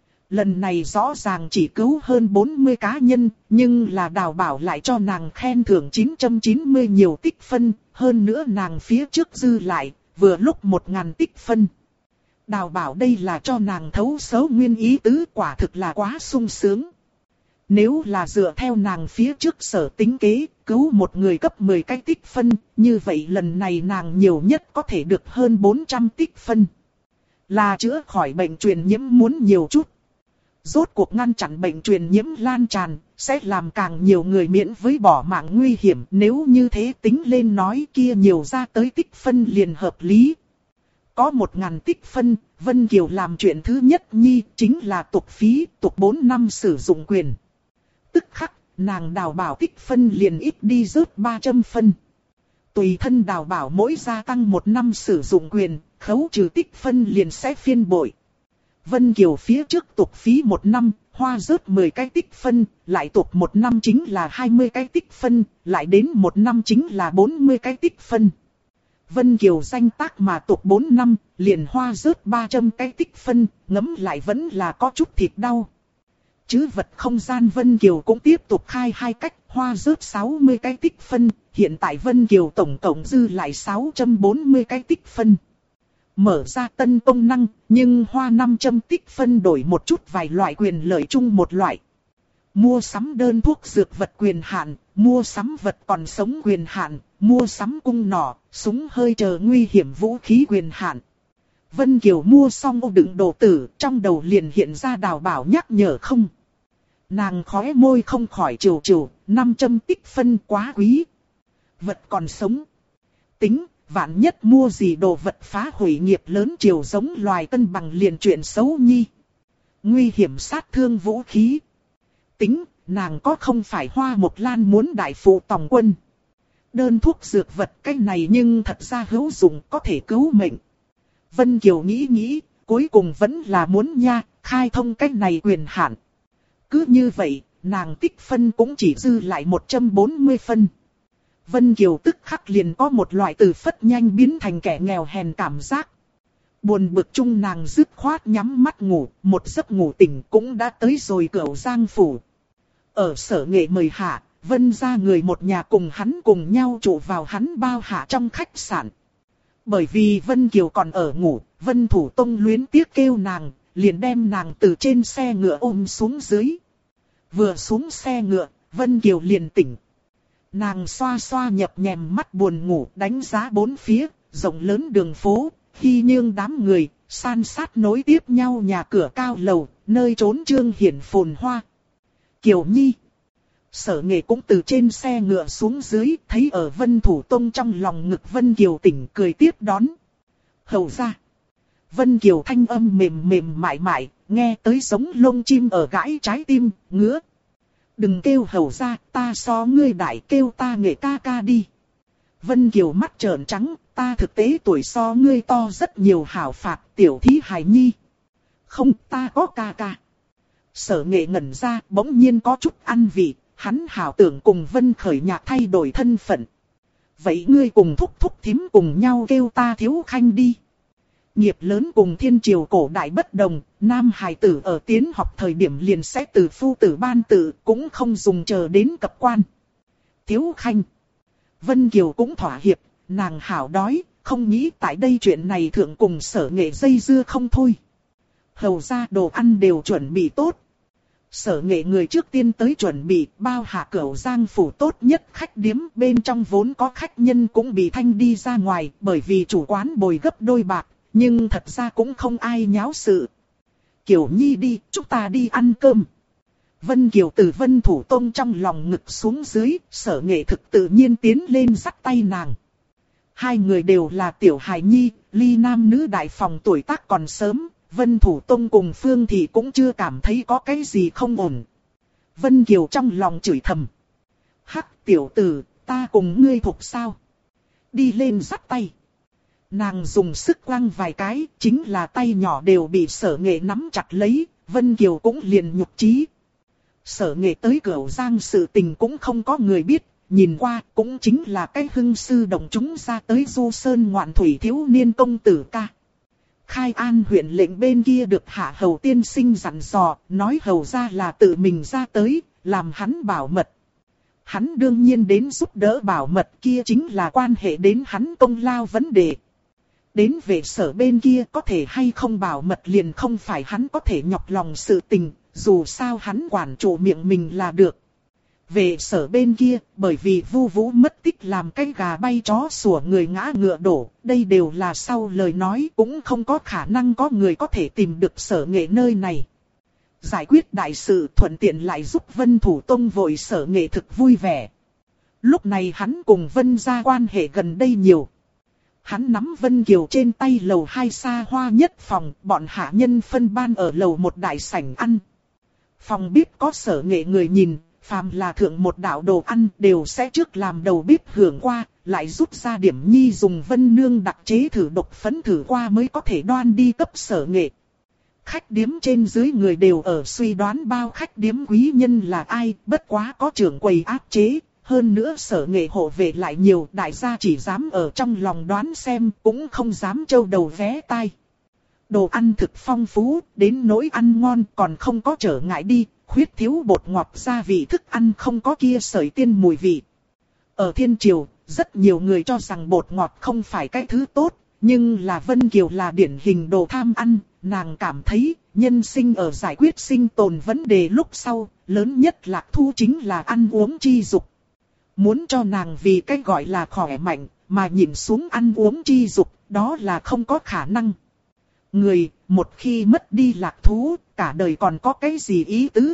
Lần này rõ ràng chỉ cứu hơn 40 cá nhân, nhưng là đào bảo lại cho nàng khen thưởng 990 nhiều tích phân, hơn nữa nàng phía trước dư lại, vừa lúc 1000 tích phân. Đào bảo đây là cho nàng thấu xấu nguyên ý tứ, quả thực là quá sung sướng. Nếu là dựa theo nàng phía trước sở tính kế, cứu một người cấp 10 cái tích phân, như vậy lần này nàng nhiều nhất có thể được hơn 400 tích phân. Là chữa khỏi bệnh truyền nhiễm muốn nhiều chút. Rốt cuộc ngăn chặn bệnh truyền nhiễm lan tràn, sẽ làm càng nhiều người miễn với bỏ mạng nguy hiểm. Nếu như thế tính lên nói kia nhiều ra tới tích phân liền hợp lý. Có 1000 tích phân, Vân Kiều làm chuyện thứ nhất nhi chính là tục phí, tục 4 năm sử dụng quyền. Tức khắc, nàng đào bảo tích phân liền ít đi rớt 300 phân. Tùy thân đào bảo mỗi gia tăng 1 năm sử dụng quyền, khấu trừ tích phân liền sẽ phiên bội. Vân Kiều phía trước tục phí 1 năm, hoa rớt 10 cái tích phân, lại tục 1 năm chính là 20 cái tích phân, lại đến 1 năm chính là 40 cái tích phân. Vân Kiều danh tác mà tục 4 năm, liền hoa rớt 300 cái tích phân, ngấm lại vẫn là có chút thịt đau. Chứ vật không gian Vân Kiều cũng tiếp tục khai 2 cách, hoa rớt 60 cái tích phân, hiện tại Vân Kiều tổng cộng dư lại 640 cái tích phân. Mở ra tân công năng, nhưng hoa 500 tích phân đổi một chút vài loại quyền lợi chung một loại. Mua sắm đơn thuốc dược vật quyền hạn, mua sắm vật còn sống quyền hạn, mua sắm cung nỏ, súng hơi chờ nguy hiểm vũ khí quyền hạn. Vân Kiều mua xong ô đựng đồ tử, trong đầu liền hiện ra đào bảo nhắc nhở không. Nàng khóe môi không khỏi trừ trừ, 500 tích phân quá quý. Vật còn sống. Tính, vạn nhất mua gì đồ vật phá hủy nghiệp lớn chiều giống loài cân bằng liền chuyện xấu nhi. Nguy hiểm sát thương vũ khí. Tính, nàng có không phải Hoa Mộc Lan muốn đại phụ tòng quân. Đơn thuốc dược vật cái này nhưng thật ra hữu dụng, có thể cứu mệnh. Vân Kiều nghĩ nghĩ, cuối cùng vẫn là muốn nha, khai thông cái này quyền hạn. Cứ như vậy, nàng tích phân cũng chỉ dư lại 140 phân. Vân Kiều tức khắc liền có một loại từ phất nhanh biến thành kẻ nghèo hèn cảm giác. Buồn bực chung nàng dứt khoát nhắm mắt ngủ, một giấc ngủ tỉnh cũng đã tới rồi Cửu Giang phủ. Ở Sở Nghệ mời hạ, Vân gia người một nhà cùng hắn cùng nhau trụ vào hắn bao hạ trong khách sạn. Bởi vì Vân Kiều còn ở ngủ, Vân Thủ Tông luyến tiếc kêu nàng, liền đem nàng từ trên xe ngựa ôm xuống dưới. Vừa xuống xe ngựa, Vân Kiều liền tỉnh. Nàng xoa xoa nhập nhèm mắt buồn ngủ, đánh giá bốn phía, rộng lớn đường phố, hy nhương đám người, san sát nối tiếp nhau nhà cửa cao lầu, nơi trốn trương hiển phồn hoa. Kiều Nhi. Sở Nghệ cũng từ trên xe ngựa xuống dưới, thấy ở Vân Thủ Tông trong lòng ngực Vân Kiều tỉnh cười tiếp đón. Hầu ra. Vân Kiều thanh âm mềm mềm mại mại, nghe tới giống lông chim ở gãi trái tim, ngứa. Đừng kêu hầu ra, ta so ngươi đại, kêu ta Nghệ ca ca đi. Vân Kiều mắt trợn trắng, ta thực tế tuổi so ngươi to rất nhiều, hảo phạt tiểu thí hài nhi. Không, ta có ca ca. Sở Nghệ ngẩn ra, bỗng nhiên có chút ăn vị, hắn hảo tưởng cùng Vân Khởi Nhạc thay đổi thân phận. Vậy ngươi cùng thúc thúc thím cùng nhau kêu ta Thiếu Khanh đi. Nghiệp lớn cùng thiên triều cổ đại bất đồng, nam hài tử ở tiến học thời điểm liền sẽ từ phu tử ban tự, cũng không dùng chờ đến cập quan. Thiếu Khanh. Vân Kiều cũng thỏa hiệp, nàng hảo đói, không nghĩ tại đây chuyện này thượng cùng Sở Nghệ dây dưa không thôi. Hầu ra đồ ăn đều chuẩn bị tốt. Sở Nghệ người trước tiên tới chuẩn bị, bao hạ Cửu Giang phủ tốt nhất khách điếm, bên trong vốn có khách nhân cũng bị thanh đi ra ngoài, bởi vì chủ quán bồi gấp đôi bạc, nhưng thật ra cũng không ai nháo sự. Kiều Nhi đi, chúng ta đi ăn cơm. Vân Kiều từ Vân Thủ Tông trong lòng ngực xuống dưới, Sở Nghệ thực tự nhiên tiến lên dắt tay nàng. Hai người đều là tiểu hài nhi, ly nam nữ đại phòng tuổi tác còn sớm. Vân Thủ Tông cùng Phương Thị cũng chưa cảm thấy có cái gì không ổn. Vân Kiều trong lòng chửi thầm. Hắc tiểu tử, ta cùng ngươi thuộc sao? Đi lên dắt tay. Nàng dùng sức quăng vài cái, chính là tay nhỏ đều bị Sở Nghệ nắm chặt lấy, Vân Kiều cũng liền nhục chí. Sở Nghệ tới Cửu Giang sự tình cũng không có người biết, nhìn qua cũng chính là cái hưng sư đồng chúng ra tới du sơn ngoạn thủy thiếu niên công tử ca. Khai An huyện lệnh bên kia được Hạ Hầu tiên sinh dặn dò, nói hầu ra là tự mình ra tới, làm hắn bảo mật. Hắn đương nhiên đến giúp đỡ bảo mật, kia chính là quan hệ đến hắn công lao vấn đề. Đến về Sở bên kia có thể hay không bảo mật liền không phải hắn có thể nhọc lòng sự tình, dù sao hắn quản trụ miệng mình là được. Về Sở bên kia, bởi vì Vu Vũ mất tích làm cái gà bay chó sủa người ngã ngựa đổ, đây đều là sau lời nói, cũng không có khả năng có người có thể tìm được Sở Nghệ nơi này. Giải quyết đại sự thuận tiện lại giúp Vân Thủ Tông vội Sở Nghệ thực vui vẻ. Lúc này hắn cùng Vân gia quan hệ gần đây nhiều. Hắn nắm Vân Kiều trên tay lầu 2 xa hoa nhất phòng, bọn hạ nhân phân ban ở lầu 1 đại sảnh ăn. Phòng bếp có Sở Nghệ người nhìn, phàm là thượng một đạo đồ ăn đều sẽ trước làm đầu bếp hưởng qua, lại rút ra điểm nhi dùng Vân Nương đặc chế thử độc phấn thử qua mới có thể đoan đi cấp Sở Nghệ. Khách điếm trên dưới người đều ở suy đoán bao khách điếm quý nhân là ai, bất quá có trưởng quầy áp chế. Hơn nữa Sở Nghệ hộ vệ lại nhiều, đại gia chỉ dám ở trong lòng đoán xem, cũng không dám trâu đầu vé tai. Đồ ăn thực phong phú, đến nỗi ăn ngon còn không có trở ngại đi, khuyết thiếu bột ngọt gia vị thức ăn không có kia sợi tiên mùi vị. Ở Thiên Triều, rất nhiều người cho rằng bột ngọt không phải cái thứ tốt, nhưng là Vân Kiều là điển hình đồ tham ăn, nàng cảm thấy nhân sinh ở giải quyết sinh tồn vấn đề lúc sau, lớn nhất lạc thu chính là ăn uống chi dục. Muốn cho nàng vì cái gọi là khỏe mạnh, mà nhìn xuống ăn uống chi dục, đó là không có khả năng. Người, một khi mất đi lạc thú, cả đời còn có cái gì ý tứ?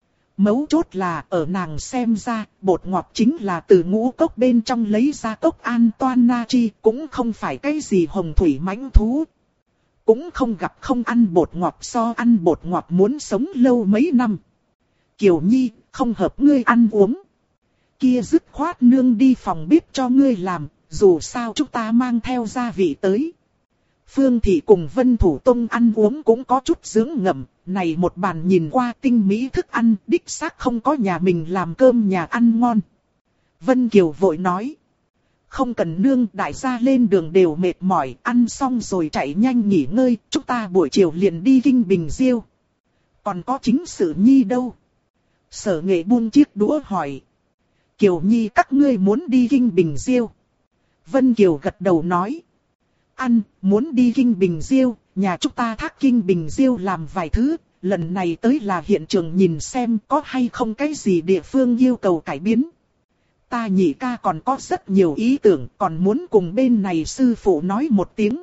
Mấu chốt là, ở nàng xem ra, bột ngọt chính là từ ngũ cốc bên trong lấy ra cốc an toan na chi, cũng không phải cái gì hồng thủy mãnh thú. Cũng không gặp không ăn bột ngọt so ăn bột ngọt muốn sống lâu mấy năm. Kiều Nhi, không hợp ngươi ăn uống. Kia dứt khoát nương đi phòng bếp cho ngươi làm, dù sao chúng ta mang theo gia vị tới. Phương Thị cùng Vân Thủ Tông ăn uống cũng có chút dưỡng ngậm, này một bàn nhìn qua tinh mỹ thức ăn, đích xác không có nhà mình làm cơm nhà ăn ngon. Vân Kiều vội nói, không cần nương, đại gia lên đường đều mệt mỏi, ăn xong rồi chạy nhanh nghỉ ngơi, chúng ta buổi chiều liền đi Kinh Bình Diêu. Còn có chính sự nhi đâu? Sở Nghệ buông chiếc đũa hỏi. Kiều Nhi các ngươi muốn đi Kinh Bình Diêu. Vân Kiều gật đầu nói. Muốn đi Kinh Bình Diêu, nhà chúng ta thác Kinh Bình Diêu làm vài thứ, lần này tới là hiện trường nhìn xem có hay không cái gì địa phương yêu cầu cải biến. Ta nhị ca còn có rất nhiều ý tưởng, còn muốn cùng bên này sư phụ nói một tiếng.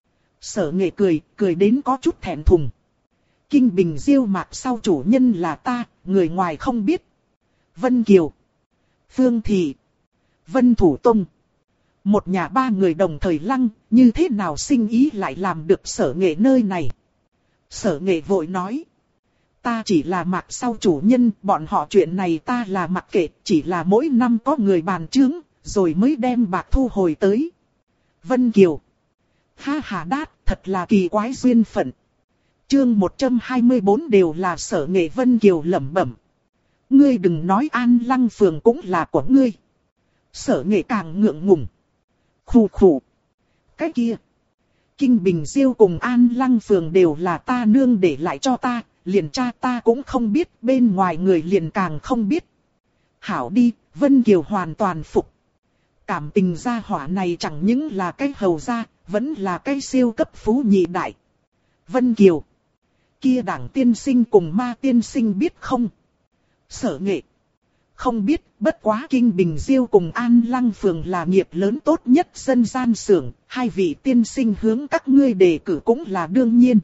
Sở Nghệ cười đến có chút thẹn thùng. Kinh Bình Diêu mạc sau chủ nhân là ta, người ngoài không biết. Vân Kiều, Phương Thị, Vân Thủ Tông. Một nhà ba người đồng thời lăng, như thế nào sinh ý lại làm được Sở Nghệ nơi này. Sở Nghệ vội nói. Ta chỉ là mạc sau chủ nhân, bọn họ chuyện này ta là mặc kệ, chỉ là mỗi năm có người bàn chướng, rồi mới đem bạc thu hồi tới. Vân Kiều. Ha ha đát, thật là kỳ quái duyên phận. Chương 124 đều là Sở Nghệ. Vân Kiều lẩm bẩm. Ngươi đừng nói An Lăng Phường cũng là của ngươi. Sở Nghệ càng ngượng ngùng. Khù khù. Cái kia. Kinh Bình Diêu cùng An Lăng Phường đều là ta nương để lại cho ta, liền cha ta cũng không biết, bên ngoài người liền càng không biết. Hảo đi, Vân Kiều hoàn toàn phục. Cảm tình gia hỏa này chẳng những là cái hầu gia, vẫn là cái siêu cấp phú nhị đại. Vân Kiều. Kia Đảng tiên sinh cùng Ma tiên sinh biết không? Sở Nghệ. Không biết, bất quá Kinh Bình Diêu cùng An Lăng Phường là nghiệp lớn tốt nhất dân gian xưởng, hai vị tiên sinh hướng các ngươi đề cử cũng là đương nhiên.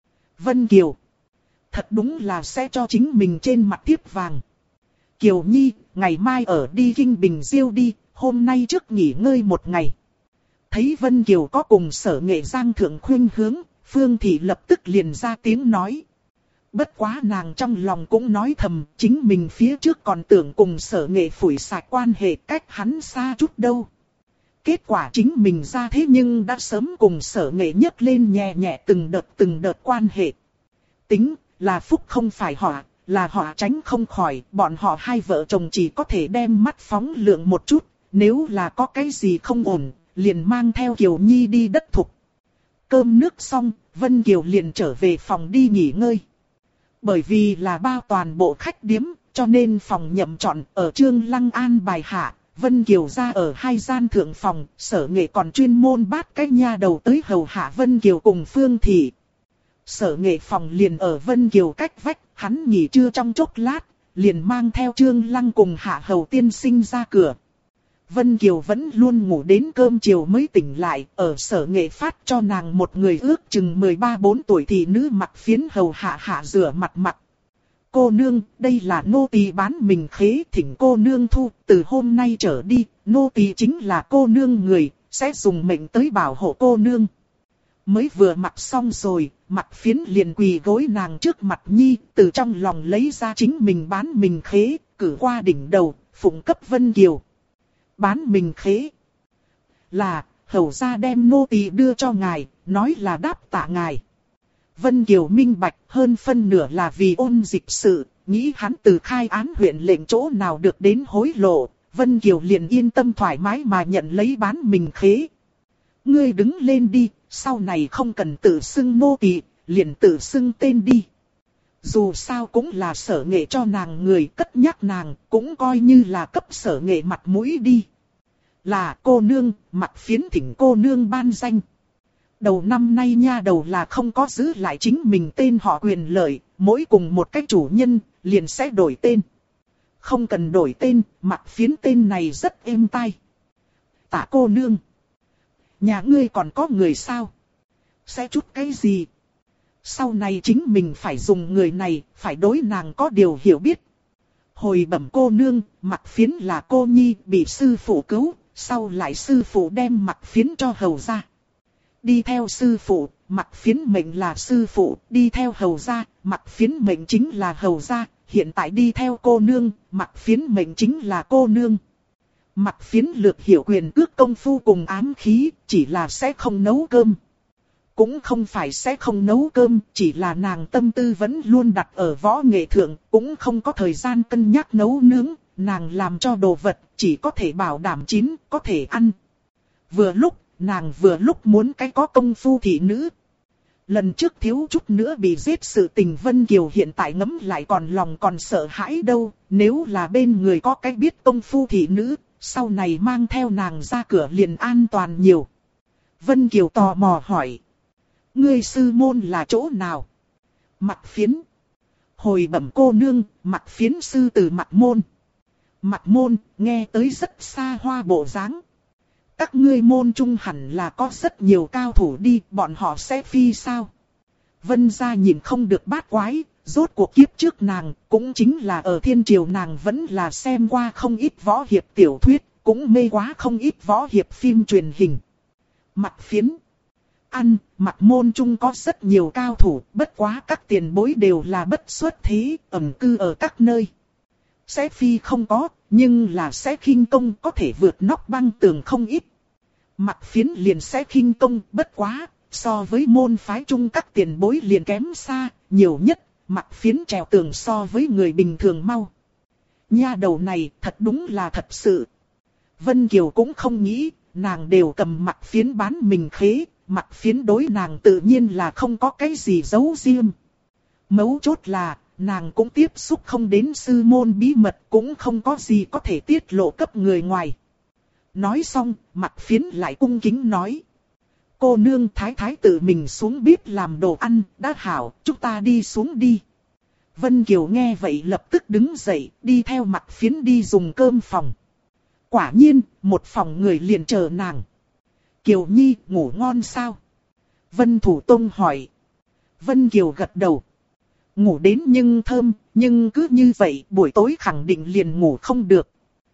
Vân Kiều. Thật đúng là sẽ cho chính mình trên mặt thiếp vàng. Kiều Nhi, ngày mai ở đi Kinh Bình Diêu đi, hôm nay trước nghỉ ngơi một ngày. Thấy Vân Kiều có cùng Sở Nghệ giang thượng khuyên hướng, Phương Thị lập tức liền ra tiếng nói. Bất quá nàng trong lòng cũng nói thầm, chính mình phía trước còn tưởng cùng Sở Nghệ phủi sạch quan hệ cách hắn xa chút đâu. Kết quả chính mình ra thế nhưng đã sớm cùng Sở Nghệ nhấc lên nhẹ nhẹ từng đợt quan hệ. Tính là phúc không phải họa, là họa tránh không khỏi, bọn họ hai vợ chồng chỉ có thể đem mắt phóng lượng một chút, nếu là có cái gì không ổn, liền mang theo Kiều Nhi đi đất thục. Cơm nước xong, Vân Kiều liền trở về phòng đi nghỉ ngơi. Bởi vì là bao toàn bộ khách điếm, cho nên phòng nhậm chọn ở Trương Lăng an bài hạ, Vân Kiều ra ở hai gian thượng phòng, Sở Nghệ còn chuyên môn bắt cái nha đầu tới hầu hạ Vân Kiều cùng Phương Thị. Sở Nghệ phòng liền ở Vân Kiều cách vách, hắn nghỉ trưa trong chốc lát, liền mang theo Trương Lăng cùng hạ hầu tiên sinh ra cửa. Vân Kiều vẫn luôn ngủ đến cơm chiều mới tỉnh lại, ở Sở Nghệ phát cho nàng một người ước chừng 13-14 tuổi thị nữ mặc phiến hầu hạ rửa mặt. Cô nương, đây là nô tỳ bán mình khế, thỉnh cô nương thu, từ hôm nay trở đi, nô tỳ chính là cô nương người, sẽ dùng mệnh tới bảo hộ cô nương. Mới vừa mặc xong rồi, mặc phiến liền quỳ gối nàng trước mặt nhi, từ trong lòng lấy ra chính mình bán mình khế, cử qua đỉnh đầu, phụng cấp Vân Kiều. Bán mình khế. Là, hầu gia đem nô tỳ đưa cho ngài, nói là đáp tạ ngài. Vân Kiều minh bạch hơn phân nửa là vì ôn dịch sự, nghĩ hắn từ khai án huyện lệnh chỗ nào được đến hối lộ, Vân Kiều liền yên tâm thoải mái mà nhận lấy bán mình khế. Ngươi đứng lên đi, sau này không cần tự xưng nô tỳ, liền tự xưng tên đi. Dù sao cũng là Sở Nghệ cho nàng người cất nhắc nàng, cũng coi như là cấp Sở Nghệ mặt mũi đi. Là cô nương, mặc phiến thỉnh cô nương ban danh. Đầu năm nay nha đầu là không có giữ lại chính mình tên họ quyền lợi, mỗi cùng một cái chủ nhân, liền sẽ đổi tên. Không cần đổi tên, mặc phiến tên này rất êm tai. Tạ cô nương. Nhà ngươi còn có người sao? Sẽ chút cái gì? Sau này chính mình phải dùng người này, phải đối nàng có điều hiểu biết. Hồi bẩm cô nương, mặc phiến là cô nhi, bị sư phụ cứu, sau lại sư phụ đem mặc phiến cho hầu gia. Đi theo sư phụ, mặc phiến mệnh là sư phụ, đi theo hầu gia, mặc phiến mệnh chính là hầu gia, hiện tại đi theo cô nương, mặc phiến mệnh chính là cô nương. Mặc phiến lược hiểu quyền cước công phu cùng ám khí, chỉ là sẽ không nấu cơm. Cũng không phải sẽ không nấu cơm, chỉ là nàng tâm tư vẫn luôn đặt ở võ nghệ thượng, cũng không có thời gian cân nhắc nấu nướng, nàng làm cho đồ vật, chỉ có thể bảo đảm chín, có thể ăn. Nàng vừa lúc muốn cái có công phu thị nữ. Lần trước thiếu chút nữa bị giết sự tình Vân Kiều hiện tại ngẫm lại còn lòng còn sợ hãi đâu, nếu là bên người có cái biết công phu thị nữ, sau này mang theo nàng ra cửa liền an toàn nhiều. Vân Kiều tò mò hỏi. Ngươi sư môn là chỗ nào? Mặt Phiến. Hồi bẩm cô nương, Mặt Phiến sư từ Mặt Môn. Mặt Môn, nghe tới rất xa hoa bộ dáng. Các ngươi môn trung hẳn là có rất nhiều cao thủ đi, bọn họ sẽ phi sao? Vân gia nhìn không được bát quái, rốt cuộc kiếp trước nàng, cũng chính là ở thiên triều nàng vẫn là xem qua không ít võ hiệp tiểu thuyết, cũng mê quá không ít võ hiệp phim truyền hình. Mặt Phiến. Mặt Môn trung có rất nhiều cao thủ, bất quá các tiền bối đều là bất xuất thế, ẩn cư ở các nơi. Sẽ phi không có, nhưng là sẽ khinh công có thể vượt nóc băng tường không ít. Mặt Phiến liền sẽ khinh công, bất quá, so với môn phái trung các tiền bối liền kém xa, nhiều nhất, Mặt Phiến trèo tường so với người bình thường mau. Nha đầu này thật đúng là thật sự. Vân Kiều cũng không nghĩ, nàng đều cầm Mặt Phiến bán mình khế, Mặt Phiến đối nàng tự nhiên là không có cái gì giấu riêng. Mấu chốt là, nàng cũng tiếp xúc không đến sư môn bí mật, cũng không có gì có thể tiết lộ cấp người ngoài. Nói xong, Mặt Phiến lại cung kính nói. Cô nương thái thái tự mình xuống bếp làm đồ ăn, đã hảo, chúng ta đi xuống đi. Vân Kiều nghe vậy lập tức đứng dậy, đi theo Mặt Phiến đi dùng cơm phòng. Quả nhiên, một phòng người liền chờ nàng. Kiều Nhi, ngủ ngon sao? Vân Thủ Tông hỏi. Vân Kiều gật đầu. Ngủ đến nhưng thơm, nhưng cứ như vậy buổi tối khẳng định liền ngủ không được.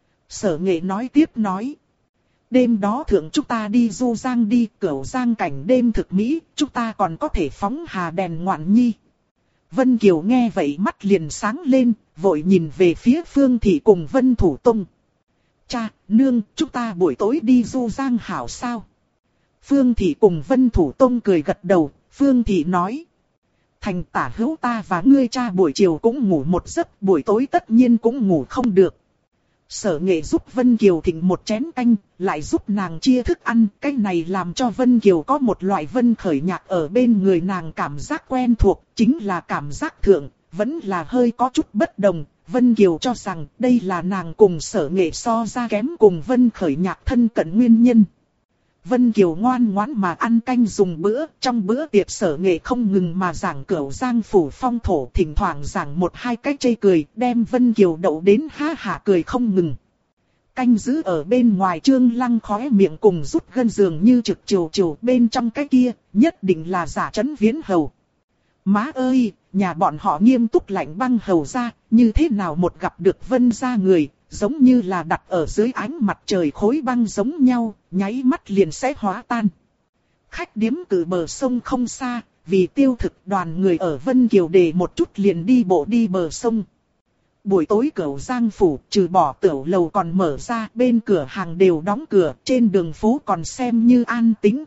Sở Nghệ nói tiếp nói. Đêm đó thượng chúng ta đi du giang đi, Cửu Giang cảnh đêm thực mỹ, chúng ta còn có thể phóng hà đèn ngoạn nhi. Vân Kiều nghe vậy mắt liền sáng lên, vội nhìn về phía Phương Thị cùng Vân Thủ Tông. Cha, nương, chúng ta buổi tối đi du giang hảo sao? Phương Thị cùng Vân Thủ Tông cười gật đầu, Phương Thị nói. Thành tả hữu ta và ngươi cha buổi chiều cũng ngủ một giấc, buổi tối tất nhiên cũng ngủ không được. Sở Nghệ giúp Vân Kiều thịnh một chén canh, lại giúp nàng chia thức ăn. Cái này làm cho Vân Kiều có một loại vân khởi nhạc ở bên người nàng cảm giác quen thuộc, chính là cảm giác thượng, vẫn là hơi có chút bất đồng. Vân Kiều cho rằng đây là nàng cùng Sở Nghệ so ra kém cùng vân khởi nhạc thân cận nguyên nhân. Vân Kiều ngoan ngoãn mà ăn canh dùng bữa, trong bữa tiệc Sở Nghệ không ngừng mà giảng Cửu Giang phủ phong thổ, thỉnh thoảng giảng một hai cách chê cười, đem Vân Kiều đậu đến ha hả cười không ngừng. Canh giữ ở bên ngoài Trương Lăng khóe miệng cùng rút gân dường như trực chiều bên trong cái kia, nhất định là giả trấn Viễn Hầu. Má ơi, nhà bọn họ nghiêm túc lạnh băng hầu ra, như thế nào một gặp được Vân gia người, giống như là đặt ở dưới ánh mặt trời khối băng giống nhau, nháy mắt liền sẽ hóa tan. Khách điếm từ bờ sông không xa, vì tiêu thực đoàn người ở Vân Kiều Đề một chút liền đi bộ đi bờ sông. Buổi tối Cửu Giang phủ trừ bỏ tiểu lầu còn mở ra, bên cửa hàng đều đóng cửa, trên đường phố còn xem như an tĩnh.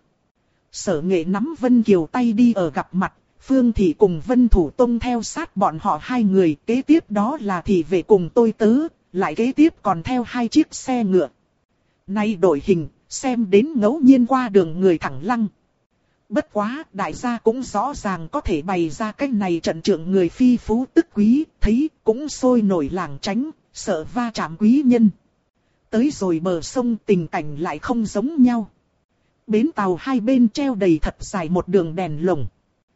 Sở Nghệ nắm Vân Kiều tay đi ở gặp mặt, Phương Thị cùng Vân Thủ Tông theo sát bọn họ hai người, kế tiếp đó là Thị Vệ cùng tôi tớ, lại kế tiếp còn theo hai chiếc xe ngựa. Nay đổi hình, xem đến ngẫu nhiên qua đường người thẳng lăng. Bất quá, đại gia cũng rõ ràng có thể bày ra cách này trận trưởng người phi phú tức quý, thấy cũng sôi nổi làng tránh, sợ va chạm quý nhân. Tới rồi bờ sông tình cảnh lại không giống nhau. Bến tàu hai bên treo đầy thật dài một đường đèn lồng.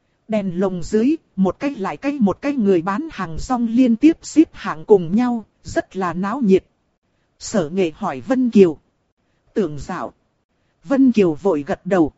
Đèn lồng dưới, một cách lại cách một cách người bán hàng rong liên tiếp xếp hạng cùng nhau, rất là náo nhiệt. Sở Nghệ hỏi Vân Kiều. Tưởng dạo. Vân Kiều vội gật đầu.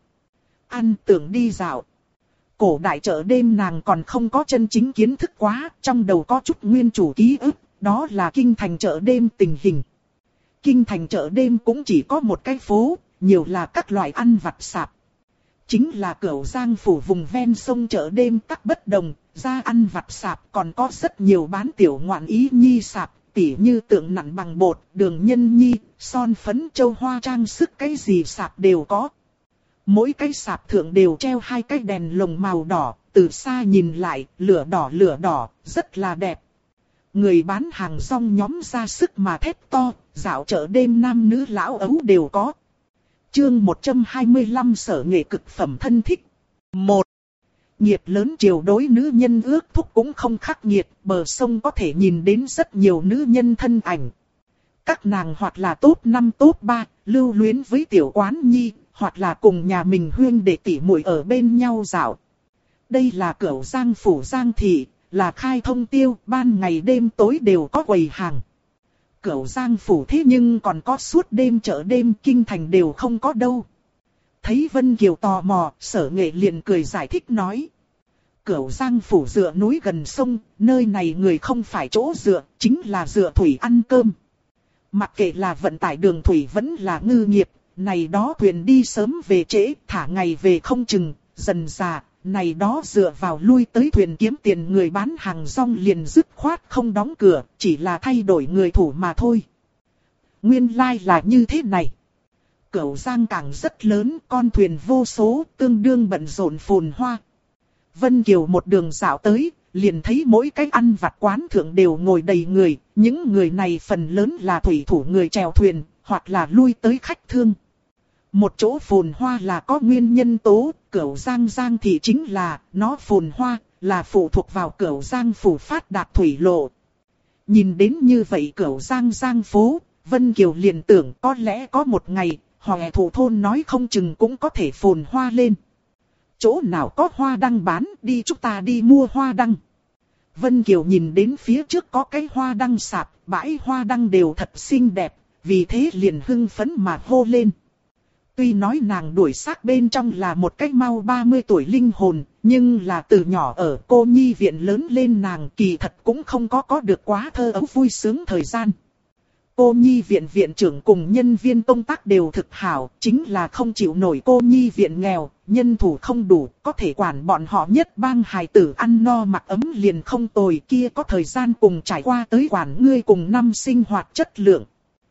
Ăn tưởng đi dạo. Cổ đại chợ đêm nàng còn không có chân chính kiến thức quá, trong đầu có chút nguyên chủ ký ức, đó là kinh thành chợ đêm tình hình. Kinh thành chợ đêm cũng chỉ có một cái phố, nhiều là các loại ăn vặt sạp. Chính là Cửu Giang phủ vùng ven sông chợ đêm các bất đồng, ra ăn vặt sạp còn có rất nhiều bán tiểu ngoạn ý nhi sạp, tỉ như tượng nặn bằng bột, đường nhân nhi, son phấn châu hoa trang sức cái gì sạp đều có. Mỗi cái sạp thượng đều treo hai cái đèn lồng màu đỏ, từ xa nhìn lại, lửa đỏ, rất là đẹp. Người bán hàng rong nhóm ra sức mà thét to, dạo chợ đêm nam nữ lão ấu đều có. Chương 125 Sở Nghệ cực phẩm thân thích. 1. Nghiệp lớn triều đối nữ nhân ước thúc cũng không khắc nghiệt, bờ sông có thể nhìn đến rất nhiều nữ nhân thân ảnh. Các nàng hoặc là top 5 top 3, lưu luyến với tiểu quán nhi, hoặc là cùng nhà mình huyên để tỉ muội ở bên nhau dạo. Đây là Cửu Giang phủ Giang thị, là khai thông tiêu, ban ngày đêm tối đều có quầy hàng. Cửu Giang phủ thế nhưng còn có suốt đêm chợ đêm, kinh thành đều không có đâu. Thấy Vân Kiều tò mò, Sở Nghệ liền cười giải thích nói. Cửu Giang phủ dựa núi gần sông, nơi này người không phải chỗ dựa, chính là dựa thủy ăn cơm. Mặc kệ là vận tải đường thủy vẫn là ngư nghiệp, này đó thuyền đi sớm về trễ, thả ngày về không chừng, dần dà, này đó dựa vào lui tới thuyền kiếm tiền người bán hàng rong liền dứt khoát không đóng cửa, chỉ là thay đổi người thủ mà thôi. Nguyên lai là như thế này. Cửu Giang cảng rất lớn, con thuyền vô số, tương đương bận rộn phồn hoa. Vân Kiều một đường dạo tới, liền thấy mỗi cái ăn vặt quán thượng đều ngồi đầy người, những người này phần lớn là thủy thủ người chèo thuyền, hoặc là lui tới khách thương. Một chỗ phồn hoa là có nguyên nhân tố, Cửu Giang Giang thì chính là, nó phồn hoa, là phụ thuộc vào Cửu Giang phủ phát đạt thủy lộ. Nhìn đến như vậy Cửu Giang Giang phố, Vân Kiều liền tưởng có lẽ có một ngày, Hòe Thủ thôn nói không chừng cũng có thể phồn hoa lên. Chỗ nào có hoa đăng bán, đi chúng ta đi mua hoa đăng. Vân Kiều nhìn đến phía trước có cái hoa đăng sạp, bãi hoa đăng đều thật xinh đẹp, vì thế liền hưng phấn mà hô lên. Tuy nói nàng đuổi xác bên trong là một cái mau 30 tuổi linh hồn, nhưng là từ nhỏ ở cô nhi viện lớn lên nàng kỳ thật cũng không có được quá thơ ấu vui sướng thời gian. Cô nhi viện viện trưởng cùng nhân viên công tác đều thực hảo, chính là không chịu nổi cô nhi viện nghèo, nhân thủ không đủ, có thể quản bọn họ nhất bang hài tử ăn no mặc ấm liền không tồi, kia có thời gian cùng trải qua tới quản ngươi cùng năm sinh hoạt chất lượng.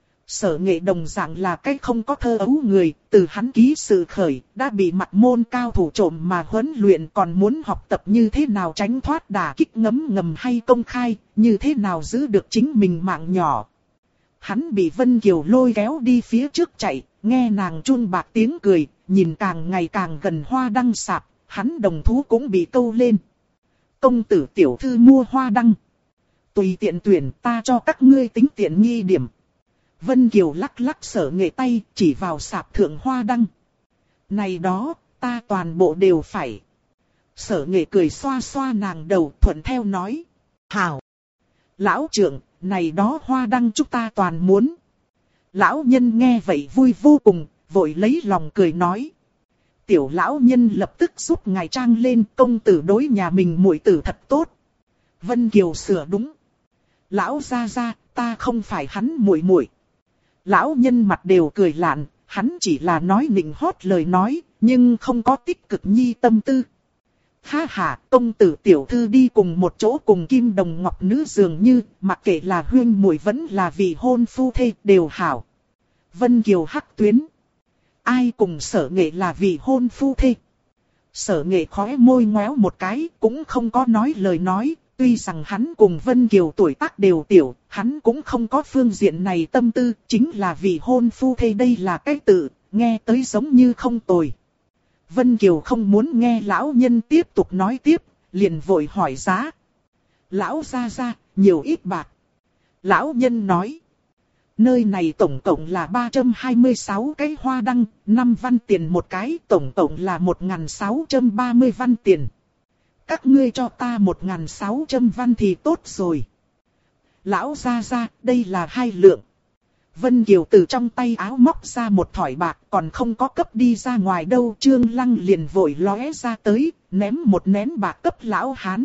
Sở Nghệ đồng dạng là cái không có thơ ấu người, từ hắn ký sự khởi, đã bị mặt môn cao thủ trộm mà huấn luyện, còn muốn học tập như thế nào tránh thoát đả kích ngấm ngầm hay công khai, như thế nào giữ được chính mình mạng nhỏ. Hắn bị Vân Kiều lôi kéo đi phía trước chạy, nghe nàng chun bạc tiếng cười, nhìn càng ngày càng gần hoa đăng sạp, hắn đồng thú cũng bị câu lên. Công tử tiểu thư mua hoa đăng. Tùy tiện tuyển, ta cho các ngươi tính tiện nghi điểm. Vân Kiều lắc lắc Sở Nghệ tay, chỉ vào sạp thượng hoa đăng. Này đó, ta toàn bộ đều phải. Sở Nghệ cười xoa xoa nàng đầu, thuận theo nói. Hảo! Lão trưởng, này đó hoa đăng chúng ta toàn muốn. Lão nhân nghe vậy vui vô cùng, vội lấy lòng cười nói. Tiểu lão nhân lập tức giúp ngài trang lên, công tử đối nhà mình muội tử thật tốt. Vân Kiều sửa đúng. Lão gia gia, ta không phải hắn muội muội. Lão nhân mặt đều cười lạn, hắn chỉ là nói nịnh hót lời nói, nhưng không có tích cực nhi tâm tư. Ha ha, công tử tiểu thư đi cùng một chỗ cùng kim đồng ngọc nữ dường như, mặc kệ là huyên muội vẫn là vị hôn phu thê đều hảo. Vân Kiều hắc tuyến. Ai cùng Sở Nghệ là vị hôn phu thê? Sở Nghệ khóe môi ngoéo một cái, cũng không có nói lời nói. Tuy rằng hắn cùng Vân Kiều tuổi tác đều tiểu, hắn cũng không có phương diện này tâm tư, chính là vì hôn phu thê đây là cái tự, nghe tới giống như không tồi. Vân Kiều không muốn nghe lão nhân tiếp tục nói tiếp, liền vội hỏi giá. Lão gia gia, nhiều ít bạc. Lão nhân nói. Nơi này tổng cộng là 326 cái hoa đăng, 5 văn tiền một cái, tổng cộng là 1.630 văn tiền. Các ngươi cho ta 1.600 văn thì tốt rồi. Lão gia gia, đây là 2 lượng. Vân Kiều từ trong tay áo móc ra một thỏi bạc, còn không có cấp đi ra ngoài đâu. Trương Lăng liền vội lóe ra tới, ném một nén bạc cấp lão hán.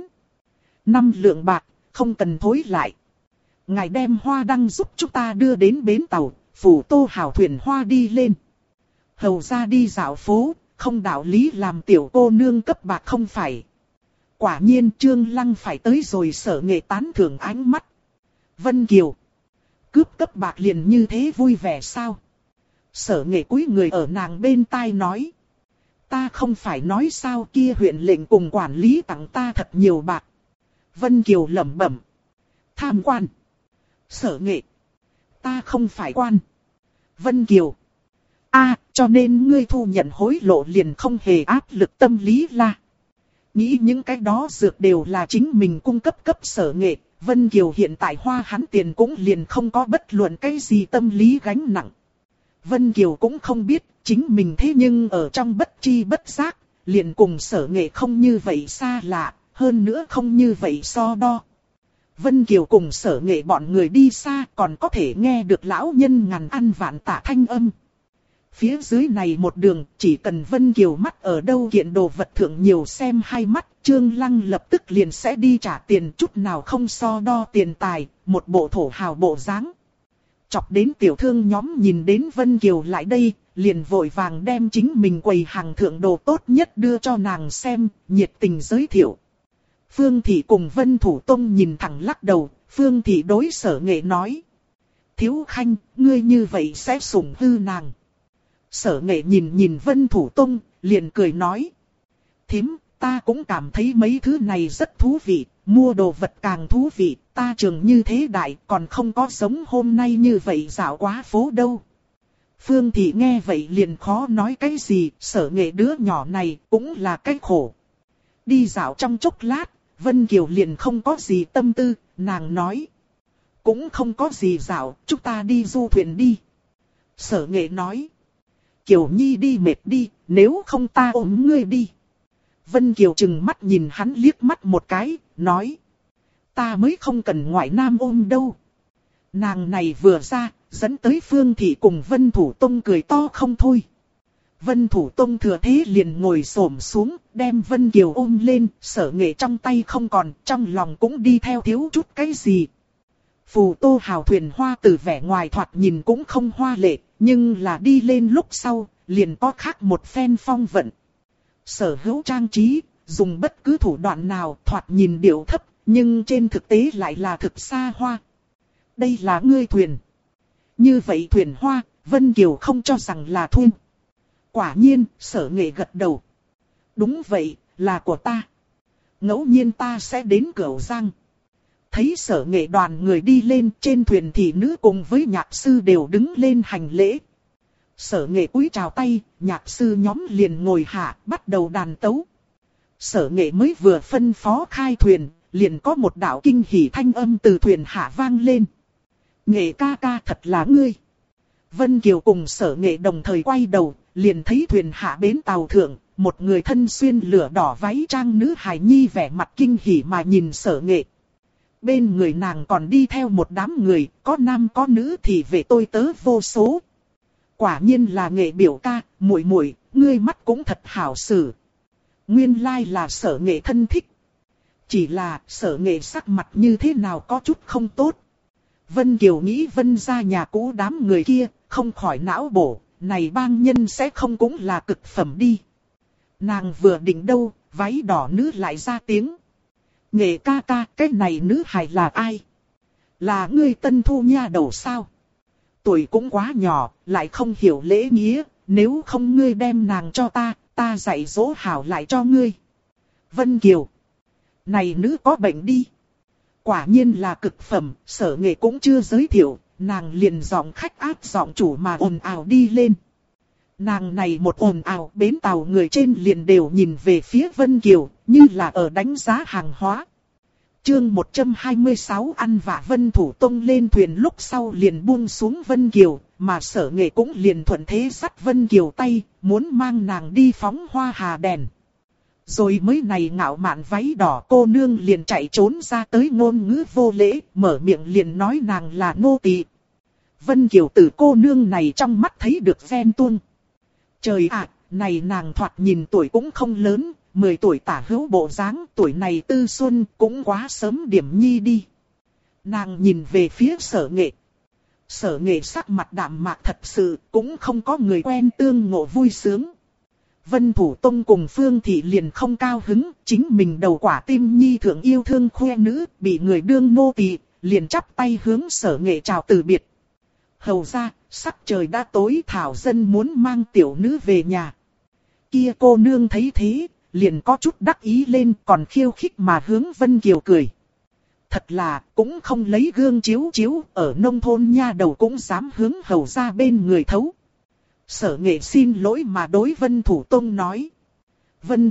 5 lượng bạc, không cần thối lại. Ngài đem hoa đăng giúp chúng ta đưa đến bến tàu, phủ tô hảo thuyền hoa đi lên. Hầu ra đi dạo phố, không đạo lý làm tiểu cô nương cấp bạc không phải. Quả nhiên Trương Lăng phải tới rồi. Sở Nghệ tán thưởng ánh mắt. Vân Kiều. Cướp cấp bạc liền như thế vui vẻ sao? Sở Nghệ cúi người ở nàng bên tai nói. Ta không phải nói sao kia huyện lệnh cùng quản lý tặng ta thật nhiều bạc. Vân Kiều lẩm bẩm. Tham quan. Sở Nghệ. Ta không phải quan. Vân Kiều. Cho nên ngươi thu nhận hối lộ liền không hề áp lực tâm lý la. Nghĩ những cái đó dược đều là chính mình cung cấp cấp Sở Nghệ, Vân Kiều hiện tại hoa hắn tiền cũng liền không có bất luận cái gì tâm lý gánh nặng. Vân Kiều cũng không biết, chính mình thế nhưng ở trong bất tri bất giác, liền cùng Sở Nghệ không như vậy xa lạ, hơn nữa không như vậy so đo. Vân Kiều cùng Sở Nghệ bọn người đi xa còn có thể nghe được lão nhân ngàn ăn vạn tả thanh âm. Phía dưới này một đường, chỉ cần Vân Kiều mắt ở đâu kiện đồ vật thượng nhiều xem hai mắt, Trương Lăng lập tức liền sẽ đi trả tiền, chút nào không so đo tiền tài, một bộ thổ hào bộ dáng. Chọc đến tiểu thương nhóm nhìn đến Vân Kiều lại đây, liền vội vàng đem chính mình quầy hàng thượng đồ tốt nhất đưa cho nàng xem, nhiệt tình giới thiệu. Phương Thị cùng Vân Thủ Tông nhìn thẳng lắc đầu, Phương Thị đối Sở Nghệ nói. Thiếu Khanh, ngươi như vậy sẽ sủng hư nàng. Sở Nghệ nhìn Vân Thủ Tông, liền cười nói. Thím, ta cũng cảm thấy mấy thứ này rất thú vị, mua đồ vật càng thú vị, ta trường như thế đại còn không có giống hôm nay như vậy dạo quá phố đâu. Phương Thị nghe vậy liền khó nói cái gì, Sở Nghệ đứa nhỏ này cũng là cái khổ. Đi dạo trong chốc lát, Vân Kiều liền không có gì tâm tư, nàng nói. Cũng không có gì dạo, chúng ta đi du thuyền đi. Sở Nghệ nói. Kiều Nhi đi mệt đi, nếu không ta ôm ngươi đi. Vân Kiều chừng mắt nhìn hắn liếc mắt một cái, nói. Ta mới không cần ngoại nam ôm đâu. Nàng này vừa ra, dẫn tới Phương Thị cùng Vân Thủ Tông cười to không thôi. Vân Thủ Tông thừa thế liền ngồi xổm xuống, đem Vân Kiều ôm lên, Sở Nghệ trong tay không còn, trong lòng cũng đi theo thiếu chút cái gì. Phù Tô hào thuyền hoa từ vẻ ngoài thoạt nhìn cũng không hoa lệ, nhưng là đi lên lúc sau, liền có khác một phen phong vận. Sở hữu trang trí, dùng bất cứ thủ đoạn nào thoạt nhìn điệu thấp, nhưng trên thực tế lại là thực xa hoa. Đây là ngươi thuyền. Như vậy thuyền hoa, Vân Kiều không cho rằng là thuê. Quả nhiên, Sở Nghệ gật đầu. Đúng vậy, là của ta. Ngẫu nhiên ta sẽ đến Cửu Giang. Thấy Sở Nghệ đoàn người đi lên, trên thuyền thị nữ cùng với nhạc sư đều đứng lên hành lễ. Sở Nghệ cúi chào tay, nhạc sư nhóm liền ngồi hạ, bắt đầu đàn tấu. Sở Nghệ mới vừa phân phó khai thuyền, liền có một đạo kinh hỉ thanh âm từ thuyền hạ vang lên. Nghệ ca ca thật là ngươi. Vân Kiều cùng Sở Nghệ đồng thời quay đầu, liền thấy thuyền hạ bến tàu thượng, một người thân xuyên lửa đỏ váy trang nữ hài nhi vẻ mặt kinh hỉ mà nhìn Sở Nghệ. Bên người nàng còn đi theo một đám người, có nam có nữ thì về tôi tớ vô số. Quả nhiên là Nghệ biểu ca, muội muội, ngươi mắt cũng thật hảo xử. Nguyên lai là Sở Nghệ thân thích. Chỉ là Sở Nghệ sắc mặt như thế nào có chút không tốt. Vân Kiều nghĩ Vân gia nhà cũ đám người kia, không khỏi não bổ, này bang nhân sẽ không cũng là cực phẩm đi. Nàng vừa định đâu, váy đỏ nữ lại ra tiếng. Nghệ ca ca, cái này nữ hài là ai? Là ngươi Tân Thu nha đầu sao? Tuổi cũng quá nhỏ, lại không hiểu lễ nghĩa, nếu không ngươi đem nàng cho ta, ta dạy dỗ hảo lại cho ngươi. Vân Kiều. Này nữ có bệnh đi. Quả nhiên là cực phẩm, Sở Nghệ cũng chưa giới thiệu, nàng liền giọng khách áp giọng chủ mà ồn ào đi lên. Nàng này một ồn ào, bến tàu người trên liền đều nhìn về phía Vân Kiều, như là ở đánh giá hàng hóa. Chương 126 ăn vạ Vân Thủ Tông lên thuyền lúc sau liền buông xuống Vân Kiều, mà Sở Nghệ cũng liền thuận thế dắt Vân Kiều tay, muốn mang nàng đi phóng hoa hà đèn. Rồi mới này ngạo mạn váy đỏ cô nương liền chạy trốn ra tới ngôn ngữ vô lễ, mở miệng liền nói nàng là nô tỳ. Vân Kiều từ cô nương này trong mắt thấy được ghen tuông. Trời ạ, này nàng thoạt nhìn tuổi cũng không lớn, 10 tuổi tả hữu bộ dáng, tuổi này tư xuân cũng quá sớm điểm nhi đi. Nàng nhìn về phía Sở Nghệ. Sở Nghệ sắc mặt đạm mạc thật sự, cũng không có người quen tương ngộ vui sướng. Vân Thủ Tông cùng Phương Thị liền không cao hứng, chính mình đầu quả tim nhi thượng yêu thương khoe nữ, bị người đương nô tỳ, liền chắp tay hướng Sở Nghệ chào từ biệt. Hầu ra, sắc trời đã tối, thảo dân muốn mang tiểu nữ về nhà. Kia cô nương thấy thế, liền có chút đắc ý lên, còn khiêu khích mà hướng Vân Kiều cười. Thật là, cũng không lấy gương chiếu chiếu, ở nông thôn nha đầu cũng dám hướng hầu ra bên người thấu. Sở Nghệ xin lỗi mà đối Vân Thủ Tông nói. Vân Thúc,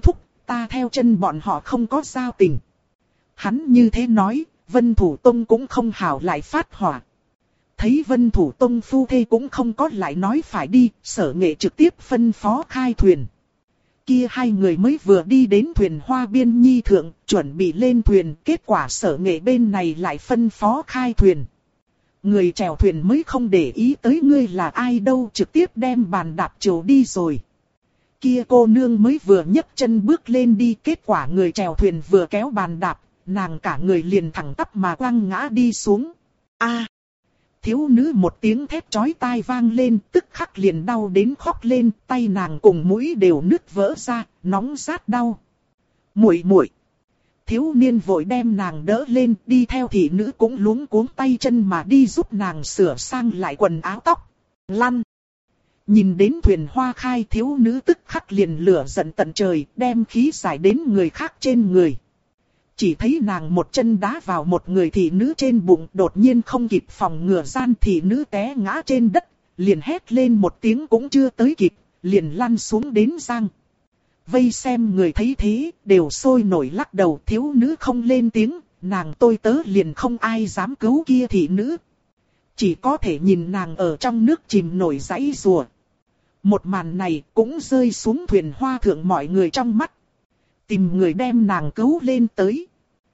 ta theo chân bọn họ không có giao tình. Hắn như thế nói, Vân Thủ Tông cũng không hảo lại phát hỏa. Thấy Vân Thủ Tông phu thê cũng không có lại nói phải đi, Sở Nghệ trực tiếp phân phó khai thuyền. Kia hai người mới vừa đi đến thuyền Hoa Biên Nhi thượng, chuẩn bị lên thuyền, kết quả Sở Nghệ bên này lại phân phó khai thuyền. Người chèo thuyền mới không để ý tới ngươi là ai đâu, trực tiếp đem bàn đạp chiều đi rồi. Kia cô nương mới vừa nhấc chân bước lên đi, kết quả người chèo thuyền vừa kéo bàn đạp, nàng cả người liền thẳng tắp mà quăng ngã đi xuống. A! Thiếu nữ một tiếng thét chói tai vang lên, tức khắc liền đau đến khóc lên, tay nàng cùng mũi đều nứt vỡ ra, nóng rát đau. Muội muội. Thiếu niên vội đem nàng đỡ lên, đi theo thị nữ cũng luống cuống tay chân mà đi giúp nàng sửa sang lại quần áo tóc. Lăn. Nhìn đến thuyền hoa khai, thiếu nữ tức khắc liền lửa giận tận trời, đem khí giải đến người khác trên người. Chỉ thấy nàng một chân đá vào một người thị nữ trên bụng, đột nhiên không kịp phòng ngừa, gian thị nữ té ngã trên đất, liền hét lên một tiếng cũng chưa tới kịp, liền lăn xuống đến giang. Vây xem người thấy thế, đều sôi nổi lắc đầu, thiếu nữ không lên tiếng, nàng tôi tớ liền không ai dám cứu kia thị nữ. Chỉ có thể nhìn nàng ở trong nước chìm nổi giãy giụa. Một màn này cũng rơi xuống thuyền hoa thượng mọi người trong mắt. Tìm người đem nàng cứu lên tới.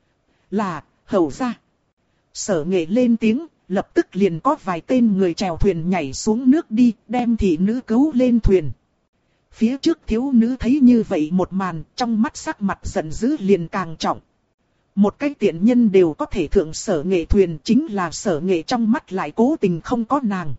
Là, hầu gia. Sở Nghệ lên tiếng, lập tức liền có vài tên người chèo thuyền nhảy xuống nước đi, đem thị nữ cứu lên thuyền. Phía trước thiếu nữ thấy như vậy một màn, trong mắt sắc mặt giận dữ liền càng trọng. Một cái tiện nhân đều có thể thượng Sở Nghệ thuyền, chính là Sở Nghệ trong mắt lại cố tình không có nàng.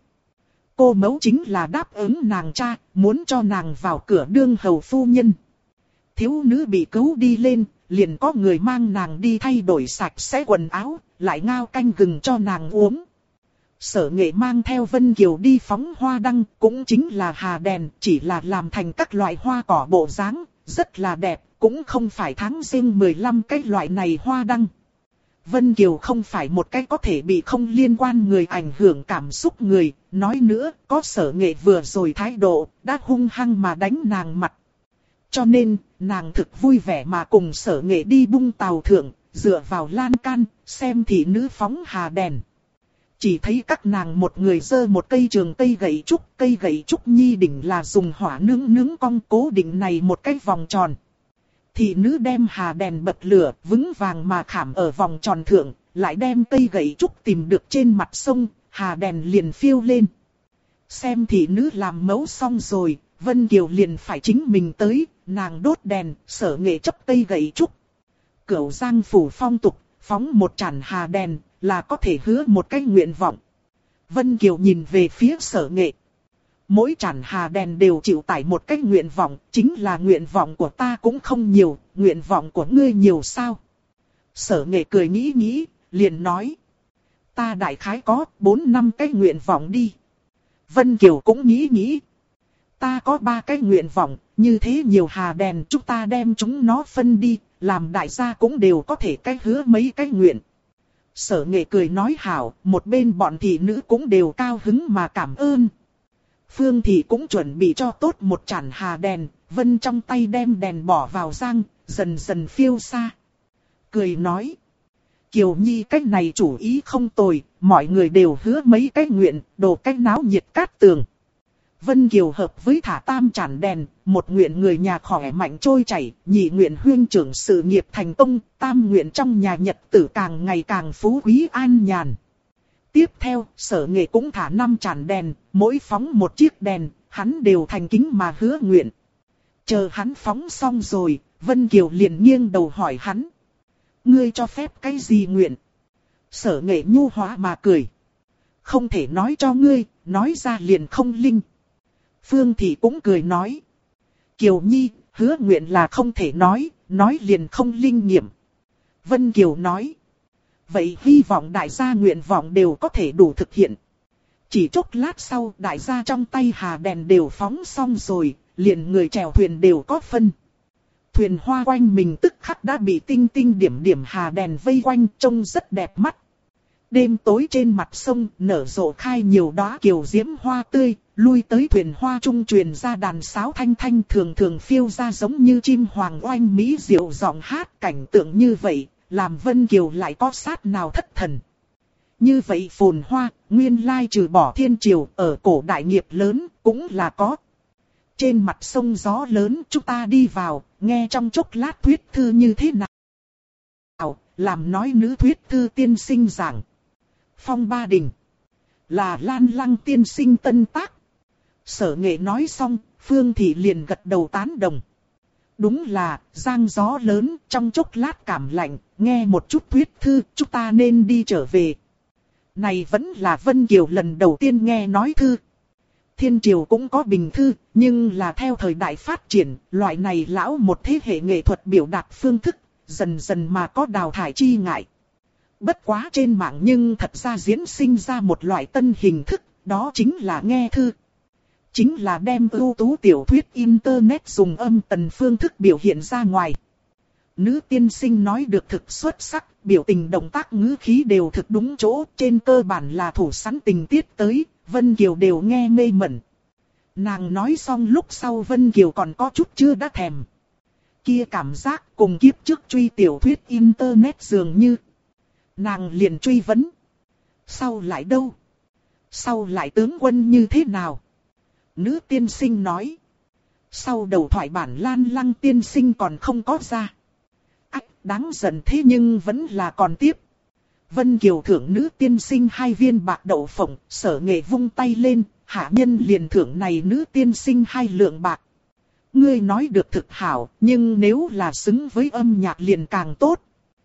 Cô mẫu chính là đáp ứng nàng cha, muốn cho nàng vào cửa đương hầu phu nhân. Thiếu nữ bị cứu đi lên, liền có người mang nàng đi thay đổi sạch sẽ quần áo, lại ngao canh gừng cho nàng uống. Sở Nghệ mang theo Vân Kiều đi phóng hoa đăng, cũng chính là hà đèn, chỉ là làm thành các loại hoa cỏ bộ dáng, rất là đẹp, cũng không phải tháng riêng 15 cái loại này hoa đăng. Vân Kiều không phải một cái có thể bị không liên quan người ảnh hưởng cảm xúc người, nói nữa, có Sở Nghệ vừa rồi thái độ, đã hung hăng mà đánh nàng mặt. Cho nên, nàng thực vui vẻ mà cùng Sở Nghệ đi bung tàu thượng, dựa vào lan can, xem thị nữ phóng hà đèn. Chỉ thấy các nàng một người giơ một cây trường cây gậy trúc nhi đỉnh là dùng hỏa nướng cong cố định này một cái vòng tròn. Thị nữ đem hà đèn bật lửa, vững vàng mà khảm ở vòng tròn thượng, lại đem cây gậy trúc tìm được trên mặt sông, hà đèn liền phiêu lên. Xem thị nữ làm mẫu xong rồi, Vân Kiều liền phải chính mình tới, nàng đốt đèn, Sở Nghệ chấp cây gậy trúc. Cửu Giang phủ phong tục, phóng một chản hà đèn, là có thể hứa một cái nguyện vọng. Vân Kiều nhìn về phía Sở Nghệ. Mỗi chản hà đèn đều chịu tải một cái nguyện vọng, chính là nguyện vọng của ta cũng không nhiều, nguyện vọng của ngươi nhiều sao? Sở Nghệ cười nghĩ, liền nói. Ta đại khái có 4-5 cái nguyện vọng đi. Vân Kiều cũng nghĩ. Ta có 3 cái nguyện vọng, như thế nhiều hà đèn chúng ta đem chúng nó phân đi, làm đại gia cũng đều có thể cái hứa mấy cái nguyện. Sở Nghệ cười nói hảo, một bên bọn thị nữ cũng đều cao hứng mà cảm ơn. Phương Thị cũng chuẩn bị cho tốt một chản hà đèn, Vân trong tay đem đèn bỏ vào giang, dần dần phiêu xa. Cười nói, Kiều Nhi cách này chủ ý không tồi, mọi người đều hứa mấy cái nguyện, đồ cách náo nhiệt cát tường. Vân Kiều hợp với thả tam chản đèn, một nguyện người nhà khỏe mạnh trôi chảy, nhị nguyện huyên trưởng sự nghiệp thành công, tam nguyện trong nhà nhật tử càng ngày càng phú quý an nhàn. Tiếp theo, Sở Nghệ cũng thả 5 chản đèn, mỗi phóng một chiếc đèn, hắn đều thành kính mà hứa nguyện. Chờ hắn phóng xong rồi, Vân Kiều liền nghiêng đầu hỏi hắn. Ngươi cho phép cái gì nguyện? Sở Nghệ nhu hóa mà cười. Không thể nói cho ngươi, nói ra liền không linh. Phương Thị cũng cười nói. Kiều Nhi, hứa nguyện là không thể nói liền không linh nghiệm. Vân Kiều nói. Vậy hy vọng đại gia nguyện vọng đều có thể đủ thực hiện. Chỉ chốc lát sau đại gia trong tay hà đèn đều phóng xong rồi, liền người chèo thuyền đều có phân. Thuyền hoa quanh mình tức khắc đã bị tinh tinh điểm điểm hà đèn vây quanh trông rất đẹp mắt. Đêm tối trên mặt sông nở rộ khai nhiều đóa kiều diễm hoa tươi, lui tới thuyền hoa trung truyền ra đàn sáo thanh thanh thường thường phiêu ra giống như chim hoàng oanh mỹ diệu giọng hát. Cảnh tượng như vậy, làm Vân Kiều lại có sát nào thất thần. Như vậy phồn hoa, nguyên lai trừ bỏ thiên triều ở cổ đại nghiệp lớn, cũng là có. Trên mặt sông gió lớn chúng ta đi vào, nghe trong chốc lát thuyết thư như thế nào. Làm nói nữ thuyết thư tiên sinh giảng. Phong Ba Đình. Là Lan Lăng tiên sinh tân tác. Sở Nghệ nói xong, Phương Thị liền gật đầu tán đồng. Đúng là, giang gió lớn, trong chốc lát cảm lạnh, nghe một chút thuyết thư, chúng ta nên đi trở về. Này vẫn là Vân Kiều lần đầu tiên nghe nói thư. Thiên triều cũng có bình thư, nhưng là theo thời đại phát triển, loại này lão một thế hệ nghệ thuật biểu đạt phương thức, dần dần mà có đào thải chi ngại. Bất quá trên mạng nhưng thật ra diễn sinh ra một loại tân hình thức, đó chính là nghe thư. Chính là đem ưu tú tiểu thuyết internet dùng âm tần phương thức biểu hiện ra ngoài. Nữ tiên sinh nói được thực xuất sắc, biểu tình động tác ngữ khí đều thực đúng chỗ, trên cơ bản là thủ sẵn tình tiết tới, Vân Kiều đều nghe mê mẩn. Nàng nói xong lúc sau Vân Kiều còn có chút chưa đã thèm. Kia cảm giác cùng kiếp trước truy tiểu thuyết internet dường như. Nàng liền truy vấn. Sau lại đâu? Sau lại tướng quân như thế nào? Nữ tiên sinh nói. Sau đầu thoại bản Lan Lăng tiên sinh còn không có ra. Ách, đáng giận thế nhưng vẫn là còn tiếp. Vân Kiều thưởng nữ tiên sinh 2 viên bạc đậu phộng, Sở Nghệ vung tay lên, hạ nhân liền thưởng này nữ tiên sinh 2 lượng bạc. Ngươi nói được thực hảo, nhưng nếu là xứng với âm nhạc liền càng tốt.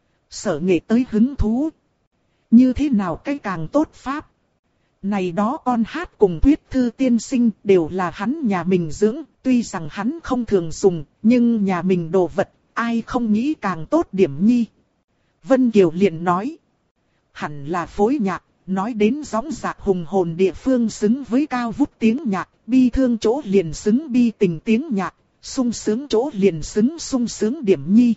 Sở Nghệ tới hứng thú. Như thế nào cái càng tốt pháp? Này đó con hát cùng thuyết thư tiên sinh đều là hắn nhà mình dưỡng, tuy rằng hắn không thường dùng, nhưng nhà mình đồ vật, ai không nghĩ càng tốt điểm nhi. Vân Kiều liền nói. Hẳn là phối nhạc, nói đến gióng giạc hùng hồn địa phương xứng với cao vút tiếng nhạc, bi thương chỗ liền xứng bi tình tiếng nhạc, sung sướng chỗ liền xứng sung sướng điểm nhi.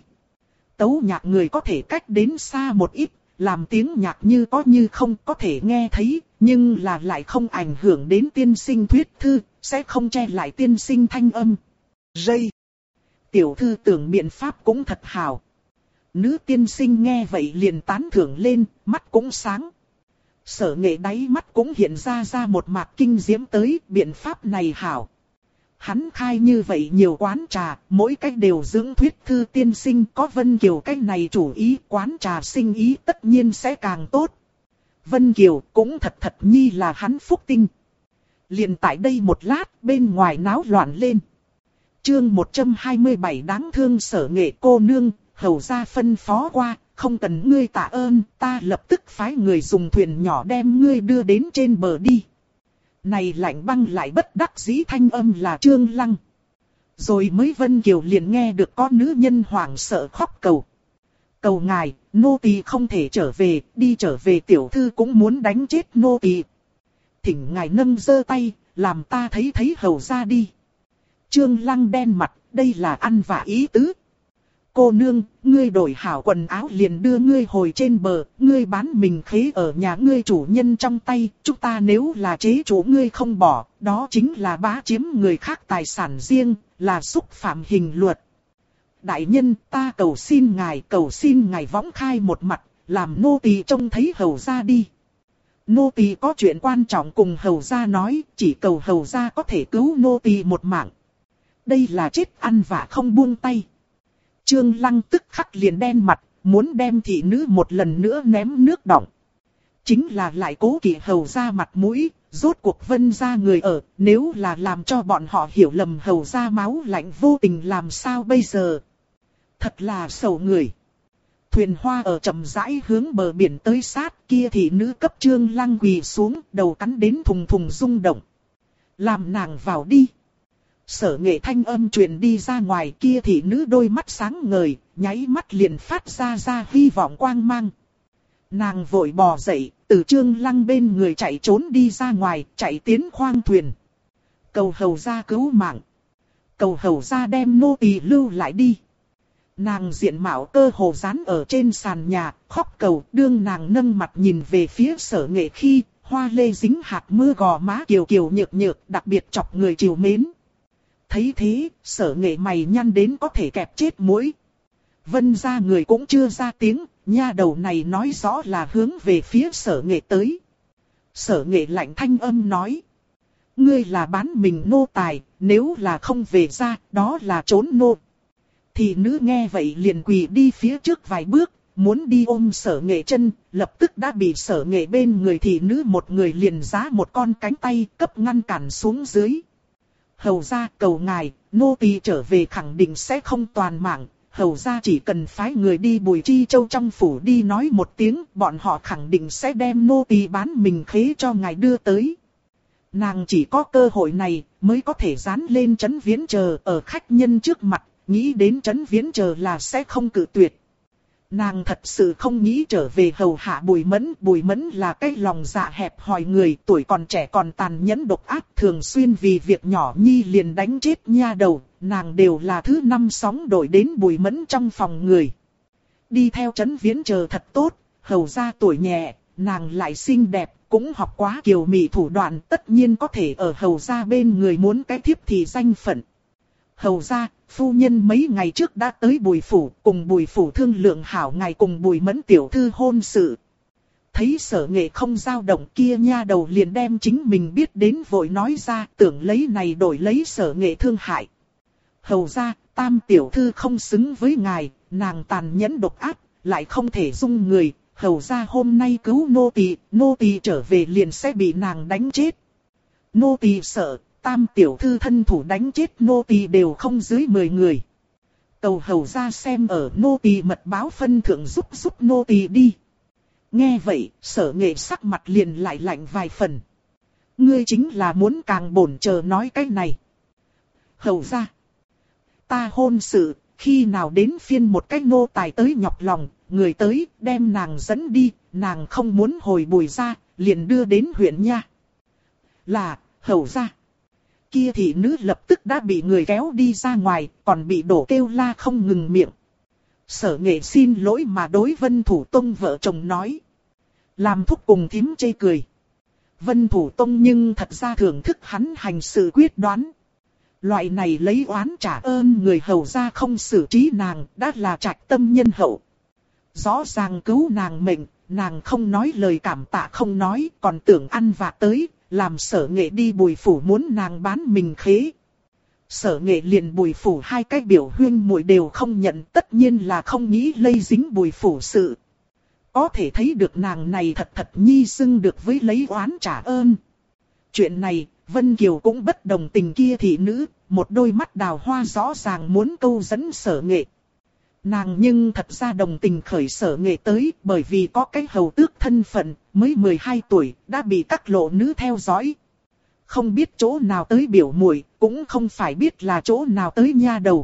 Tấu nhạc người có thể cách đến xa một ít, làm tiếng nhạc như có như không có thể nghe thấy, nhưng là lại không ảnh hưởng đến tiên sinh thuyết thư, sẽ không che lại tiên sinh thanh âm. Rây. Tiểu thư tưởng biện pháp cũng thật hảo. Nữ tiên sinh nghe vậy liền tán thưởng lên, mắt cũng sáng. Sở Nghệ đáy mắt cũng hiện ra một mạc kinh diễm tới, biện pháp này hảo. Hắn khai như vậy nhiều quán trà, mỗi cách đều dưỡng thuyết thư tiên sinh, có Vân Kiều cách này chủ ý, quán trà sinh ý tất nhiên sẽ càng tốt. Vân Kiều cũng thật nhi là hắn phúc tinh. Liền tại đây một lát, bên ngoài náo loạn lên. Chương 127 đáng thương Sở Nghệ cô nương, hầu ra phân phó qua, không cần ngươi tạ ơn, ta lập tức phái người dùng thuyền nhỏ đem ngươi đưa đến trên bờ đi. Này Lạnh Băng lại bất đắc dĩ thanh âm là Trương Lăng. Rồi mới Vân Kiều liền nghe được có nữ nhân hoảng sợ khóc cầu. Cầu ngài, nô tỳ không thể trở về, đi trở về tiểu thư cũng muốn đánh chết nô tỳ. Thỉnh ngài nâng giơ tay, làm ta thấy hầu ra đi. Trương Lăng đen mặt, đây là ăn vạ ý tứ. Cô nương, ngươi đổi hảo quần áo liền đưa ngươi hồi trên bờ, ngươi bán mình khế ở nhà ngươi chủ nhân trong tay, chúng ta nếu là chế chủ ngươi không bỏ, đó chính là bá chiếm người khác tài sản riêng, là xúc phạm hình luật. Đại nhân, ta cầu xin ngài võng khai một mặt, làm nô tỳ trông thấy hầu ra đi. Nô tỳ có chuyện quan trọng cùng hầu ra nói, chỉ cầu hầu ra có thể cứu nô tỳ một mạng. Đây là chết ăn vạ không buông tay. Trương Lăng tức khắc liền đen mặt, muốn đem thị nữ một lần nữa ném nước đọng. Chính là lại cố kỵ hầu ra mặt mũi, rốt cuộc Vân gia người ở, nếu là làm cho bọn họ hiểu lầm hầu ra máu lạnh vô tình làm sao bây giờ. Thật là sầu người. Thuyền hoa ở chậm rãi hướng bờ biển tới sát, kia thị nữ cấp Trương Lăng quỳ xuống, đầu cắn đến thùng thùng rung động. Làm nàng vào đi. Sở Nghệ thanh âm truyền đi ra ngoài, kia thị nữ đôi mắt sáng ngời, nháy mắt liền phát ra hy vọng quang mang. Nàng vội bò dậy, từ Trương Lăng bên người chạy trốn đi ra ngoài, chạy tiến khoang thuyền. Cầu hầu gia cứu mạng. Cầu hầu gia đem nô tỳ lưu lại đi. Nàng diện mạo cơ hồ dán ở trên sàn nhà, khóc cầu, đương nàng nâng mặt nhìn về phía Sở Nghệ khi, hoa lê dính hạt mưa gò má kiều kiều nhược nhược, đặc biệt chọc người trìu mến. Thấy thế, Sở Nghệ mày nhăn đến có thể kẹp chết mũi. Vân gia người cũng chưa ra tiếng, nha đầu này nói rõ là hướng về phía Sở Nghệ tới. Sở Nghệ lạnh thanh âm nói. Ngươi là bán mình nô tài, nếu là không về ra, đó là trốn nô. Thị nữ nghe vậy liền quỳ đi phía trước vài bước, muốn đi ôm Sở Nghệ chân, lập tức đã bị Sở Nghệ bên người thị nữ một người liền giá một con cánh tay cấp ngăn cản xuống dưới. Hầu gia cầu ngài, nô tỳ trở về khẳng định sẽ không toàn mạng, hầu gia chỉ cần phái người đi Bùi Chi Châu trong phủ đi nói một tiếng, bọn họ khẳng định sẽ đem nô tỳ bán mình khế cho ngài đưa tới. Nàng chỉ có cơ hội này mới có thể dán lên Trấn Viễn Chờ ở khách nhân trước mặt, nghĩ đến Trấn Viễn Chờ là sẽ không cự tuyệt. Nàng thật sự không nghĩ trở về hầu hạ Bùi Mẫn là cái lòng dạ hẹp hòi người, tuổi còn trẻ còn tàn nhẫn độc ác, thường xuyên vì việc nhỏ nhi liền đánh chết nha đầu, nàng đều là thứ 5 sóng đổi đến Bùi Mẫn trong phòng người. Đi theo Trấn Viễn Chờ thật tốt, hầu ra tuổi nhẹ, nàng lại xinh đẹp, cũng học quá kiều mị thủ đoạn, tất nhiên có thể ở hầu ra bên người muốn cái thiếp thì danh phận. Hầu ra, phu nhân mấy ngày trước đã tới Bùi phủ, cùng Bùi phủ thương lượng hảo ngày cùng Bùi Mẫn tiểu thư hôn sự. Thấy Sở Nghệ không dao động kia nha đầu liền đem chính mình biết đến vội nói ra, tưởng lấy này đổi lấy Sở Nghệ thương hại. Hầu ra, tam tiểu thư không xứng với ngài, nàng tàn nhẫn độc ác, lại không thể dung người. Hầu ra hôm nay cứu nô tỳ trở về liền sẽ bị nàng đánh chết. Nô tỳ sợ, tam tiểu thư thân thủ đánh chết nô tỳ đều không dưới 10 người. Cầu hầu ra xem ở nô tỳ mật báo phân thượng giúp nô tỳ đi. Nghe vậy, Sở Nghệ sắc mặt liền lại lạnh vài phần. Ngươi chính là muốn càng bổn chờ nói cái này. Hầu ra, ta hôn sự, khi nào đến phiên một cái nô tài tới nhọc lòng, người tới đem nàng dẫn đi, nàng không muốn hồi Bùi ra, liền đưa đến huyện nha. Là, hầu ra. Kia thị nữ lập tức đã bị người kéo đi ra ngoài, còn bị đổ kêu la không ngừng miệng. Sở Nghệ xin lỗi mà đối Vân Thủ Tông vợ chồng nói. Làm thúc cùng thím chê cười. Vân Thủ Tông nhưng thật ra thưởng thức hắn hành sự quyết đoán. Loại này lấy oán trả ơn người hầu ra không xử trí nàng, đã là trạch tâm nhân hậu. Rõ ràng cứu nàng mệnh, nàng không nói lời cảm tạ không nói, còn tưởng ăn vạ tới, làm Sở Nghệ đi Bùi phủ muốn nàng bán mình khế. Sở Nghệ liền Bùi phủ hai cái biểu huyên muội đều không nhận, tất nhiên là không nghĩ lây dính Bùi phủ sự. Có thể thấy được nàng này thật nhi xưng được với lấy oán trả ơn. Chuyện này, Vân Kiều cũng bất đồng tình kia thị nữ, một đôi mắt đào hoa rõ ràng muốn câu dẫn Sở Nghệ. Nàng nhưng thật ra đồng tình khởi Sở Nghệ tới, bởi vì có cái hầu tước thân phận, mới 12 tuổi, đã bị các lộ nữ theo dõi. Không biết chỗ nào tới biểu muội, cũng không phải biết là chỗ nào tới nha đầu.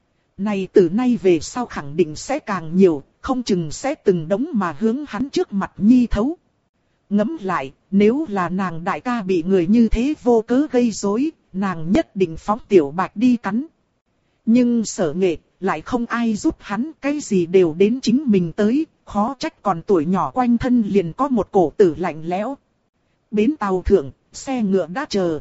Này từ nay về sau khẳng định sẽ càng nhiều, không chừng sẽ từng đống mà hướng hắn trước mặt nhi thấu. Ngẫm lại, nếu là nàng đại ca bị người như thế vô cớ gây rối, nàng nhất định phóng tiểu bạch đi cắn. Nhưng Sở Nghệ, lại không ai giúp hắn, cái gì đều đến chính mình tới, khó trách còn tuổi nhỏ quanh thân liền có một cổ tử lạnh lẽo. Bến tàu thượng, xe ngựa đã chờ.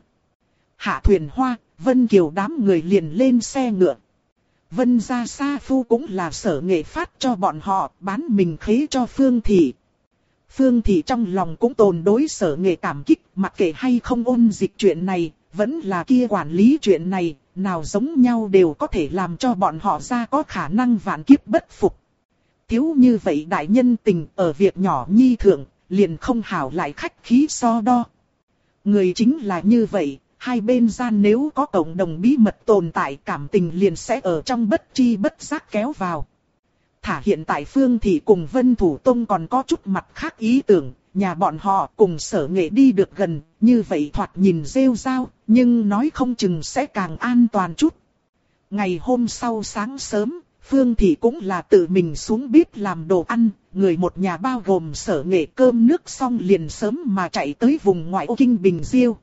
Hạ thuyền hoa, Vân Kiều đám người liền lên xe ngựa. Vân gia sa phu cũng là Sở Nghệ phát cho bọn họ, bán mình khế cho Phương Thị. Phương Thị trong lòng cũng tồn đối Sở Nghệ cảm kích, mặc kệ hay không ôn dịch chuyện này, vẫn là kia quản lý chuyện này, nào giống nhau đều có thể làm cho bọn họ ra có khả năng vạn kiếp bất phục. Thiếu như vậy đại nhân tình ở việc nhỏ nhi thượng, liền không hảo lại khách khí so đo. Người chính là như vậy, hai bên gian nếu có cộng đồng bí mật tồn tại cảm tình liền sẽ ở trong bất tri bất giác kéo vào. Thả hiện tại Phương Thị cùng Vân Thủ Tông còn có chút mặt khác ý tưởng, nhà bọn họ cùng Sở Nghệ đi được gần, như vậy thoạt nhìn rêu rao, nhưng nói không chừng sẽ càng an toàn chút. Ngày hôm sau sáng sớm, Phương Thị cũng là tự mình xuống bếp làm đồ ăn, người một nhà bao gồm Sở Nghệ cơm nước xong liền sớm mà chạy tới vùng ngoại ô Kinh Bình Diêu.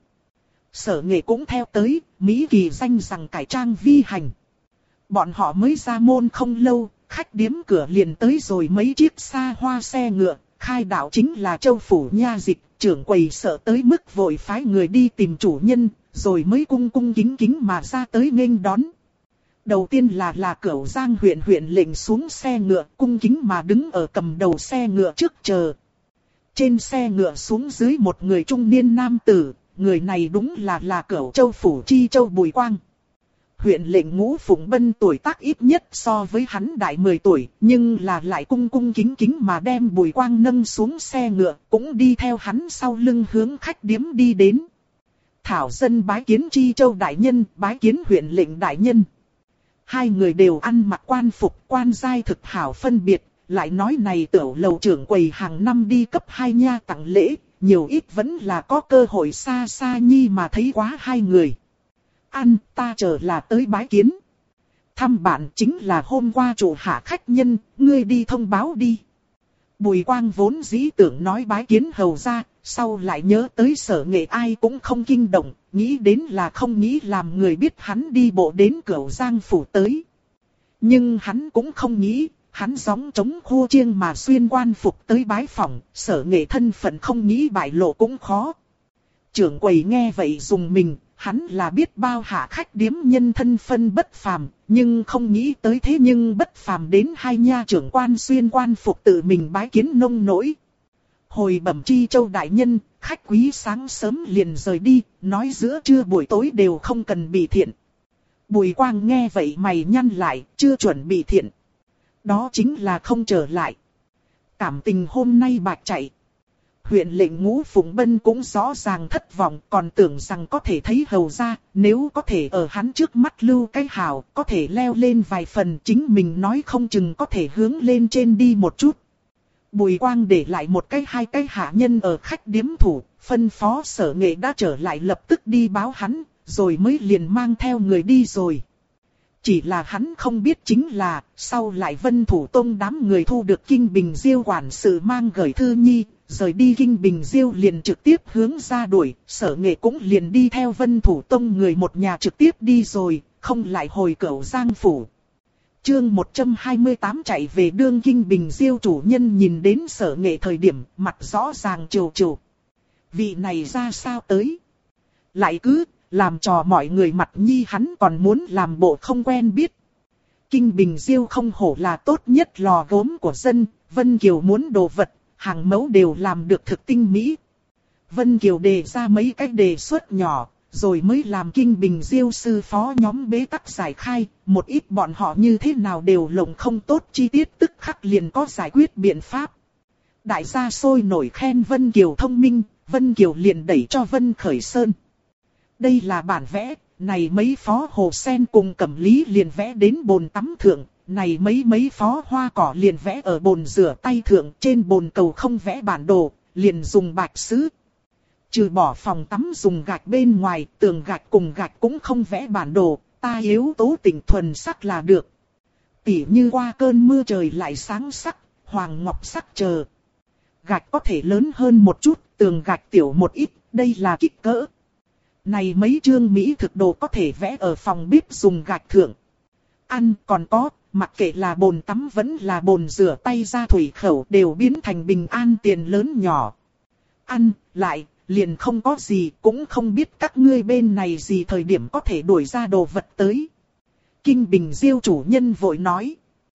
Sở Nghệ cũng theo tới, Mỹ Kỳ danh rằng cải trang vi hành. Bọn họ mới ra môn không lâu, khách điếm cửa liền tới rồi mấy chiếc xa hoa xe ngựa, khai đạo chính là Châu phủ nha dịch, trưởng quầy sợ tới mức vội phái người đi tìm chủ nhân, rồi mới cung cung kính kính mà ra tới nghênh đón. Đầu tiên là Cửu Giang huyện lệnh xuống xe ngựa, cung kính mà đứng ở cầm đầu xe ngựa trước chờ. Trên xe ngựa xuống dưới một người trung niên nam tử, người này đúng là Cửu Châu phủ chi Châu Bùi Quang. Huyện lệnh Ngũ Phụng Bân tuổi tác ít nhất so với hắn đại 10 tuổi, nhưng lại cung cung kính kính mà đem Bùi Quang nâng xuống xe ngựa, cũng đi theo hắn sau lưng hướng khách điếm đi đến. Thảo dân bái kiến chi Châu đại nhân, bái kiến huyện lệnh đại nhân. Hai người đều ăn mặc quan phục, quan giai thực hảo phân biệt, lại nói này tiểu lầu trưởng quầy hàng năm đi cấp 2 nha tặng lễ, nhiều ít vẫn là có cơ hội xa xa nhi mà thấy quá hai người. Ăn, ta chờ là tới bái kiến. Thăm bạn chính là hôm qua chủ hạ khách nhân, ngươi đi thông báo đi. Bùi Quang vốn dĩ tưởng nói bái kiến hầu ra, sau lại nhớ tới Sở Nghệ ai cũng không kinh động, nghĩ đến là không nghĩ làm người biết hắn đi bộ đến Cửu Giang phủ tới. Nhưng hắn cũng không nghĩ, hắn gióng trống khua chiêng mà xuyên quan phục tới bái phỏng, Sở Nghệ thân phận không nghĩ bại lộ cũng khó. Trưởng quầy nghe vậy dùng mình, hắn là biết bao hạ khách điếm nhân thân phân bất phàm, nhưng không nghĩ tới thế nhưng bất phàm đến hai nha trưởng quan xuyên quan phục tự mình bái kiến nông nỗi. Hồi bẩm chi Châu đại nhân, khách quý sáng sớm liền rời đi, nói giữa trưa buổi tối đều không cần bị thiện. Bùi Quang nghe vậy mày nhăn lại, chưa chuẩn bị thiện. Đó chính là không trở lại. Cảm tình hôm nay bạch chạy. Huyện lệnh Ngũ Phụng Bân cũng rõ ràng thất vọng, còn tưởng rằng có thể thấy hầu ra, nếu có thể ở hắn trước mắt lưu cái hào, có thể leo lên vài phần, chính mình nói không chừng có thể hướng lên trên đi một chút. Bùi Quang để lại một cái hai cái hạ nhân ở khách điếm thủ, phân phó Sở Nghệ đã trở lại lập tức đi báo hắn, rồi mới liền mang theo người đi rồi. Chỉ là hắn không biết chính là, sau lại Vân Thủ Tông đám người thu được Kinh Bình Diêu quản sự mang gửi thư nhi, rời đi Kinh Bình Diêu liền trực tiếp hướng ra đuổi, Sở Nghệ cũng liền đi theo Vân Thủ Tông người một nhà trực tiếp đi rồi, không lại hồi Cửu Giang phủ. Chương 128 chạy về đương Kinh Bình Diêu chủ nhân nhìn đến Sở Nghệ thời điểm, mặt rõ ràng trều trều. Vị này ra sao tới? Lại cứ làm trò mọi người mặt nhi, hắn còn muốn làm bộ không quen biết. Kinh Bình Diêu không hổ là tốt nhất lò gốm của dân, Vân Kiều muốn đồ vật, hàng mẫu đều làm được thực tinh mỹ. Vân Kiều đề ra mấy cái đề xuất nhỏ, rồi mới làm Kinh Bình Diêu sư phó nhóm bế tắc giải khai, một ít bọn họ như thế nào đều lộng không tốt chi tiết tức khắc liền có giải quyết biện pháp. Đại gia sôi nổi khen Vân Kiều thông minh, Vân Kiều liền đẩy cho Vân Khởi Sơn. Đây là bản vẽ, này mấy phó hồ sen cùng cẩm lý liền vẽ đến bồn tắm thượng, này mấy phó hoa cỏ liền vẽ ở bồn rửa tay thượng, trên bồn cầu không vẽ bản đồ, liền dùng bạch sứ. Trừ bỏ phòng tắm dùng gạch bên ngoài, tường gạch cùng gạch cũng không vẽ bản đồ, ta yếu tố tỉnh thuần sắc là được. Tỉ như qua cơn mưa trời lại sáng sắc, hoàng ngọc sắc chờ. Gạch có thể lớn hơn một chút, tường gạch tiểu một ít, đây là kích cỡ. Này mấy chương mỹ thực đồ có thể vẽ ở phòng bếp dùng gạch thượng. Ăn còn có, mặc kệ là bồn tắm vẫn là bồn rửa tay ra thủy khẩu đều biến thành bình an tiền lớn nhỏ. Ăn, lại, liền không có gì, cũng không biết các ngươi bên này gì thời điểm có thể đuổi ra đồ vật tới. Kinh Bình Diêu chủ nhân vội nói.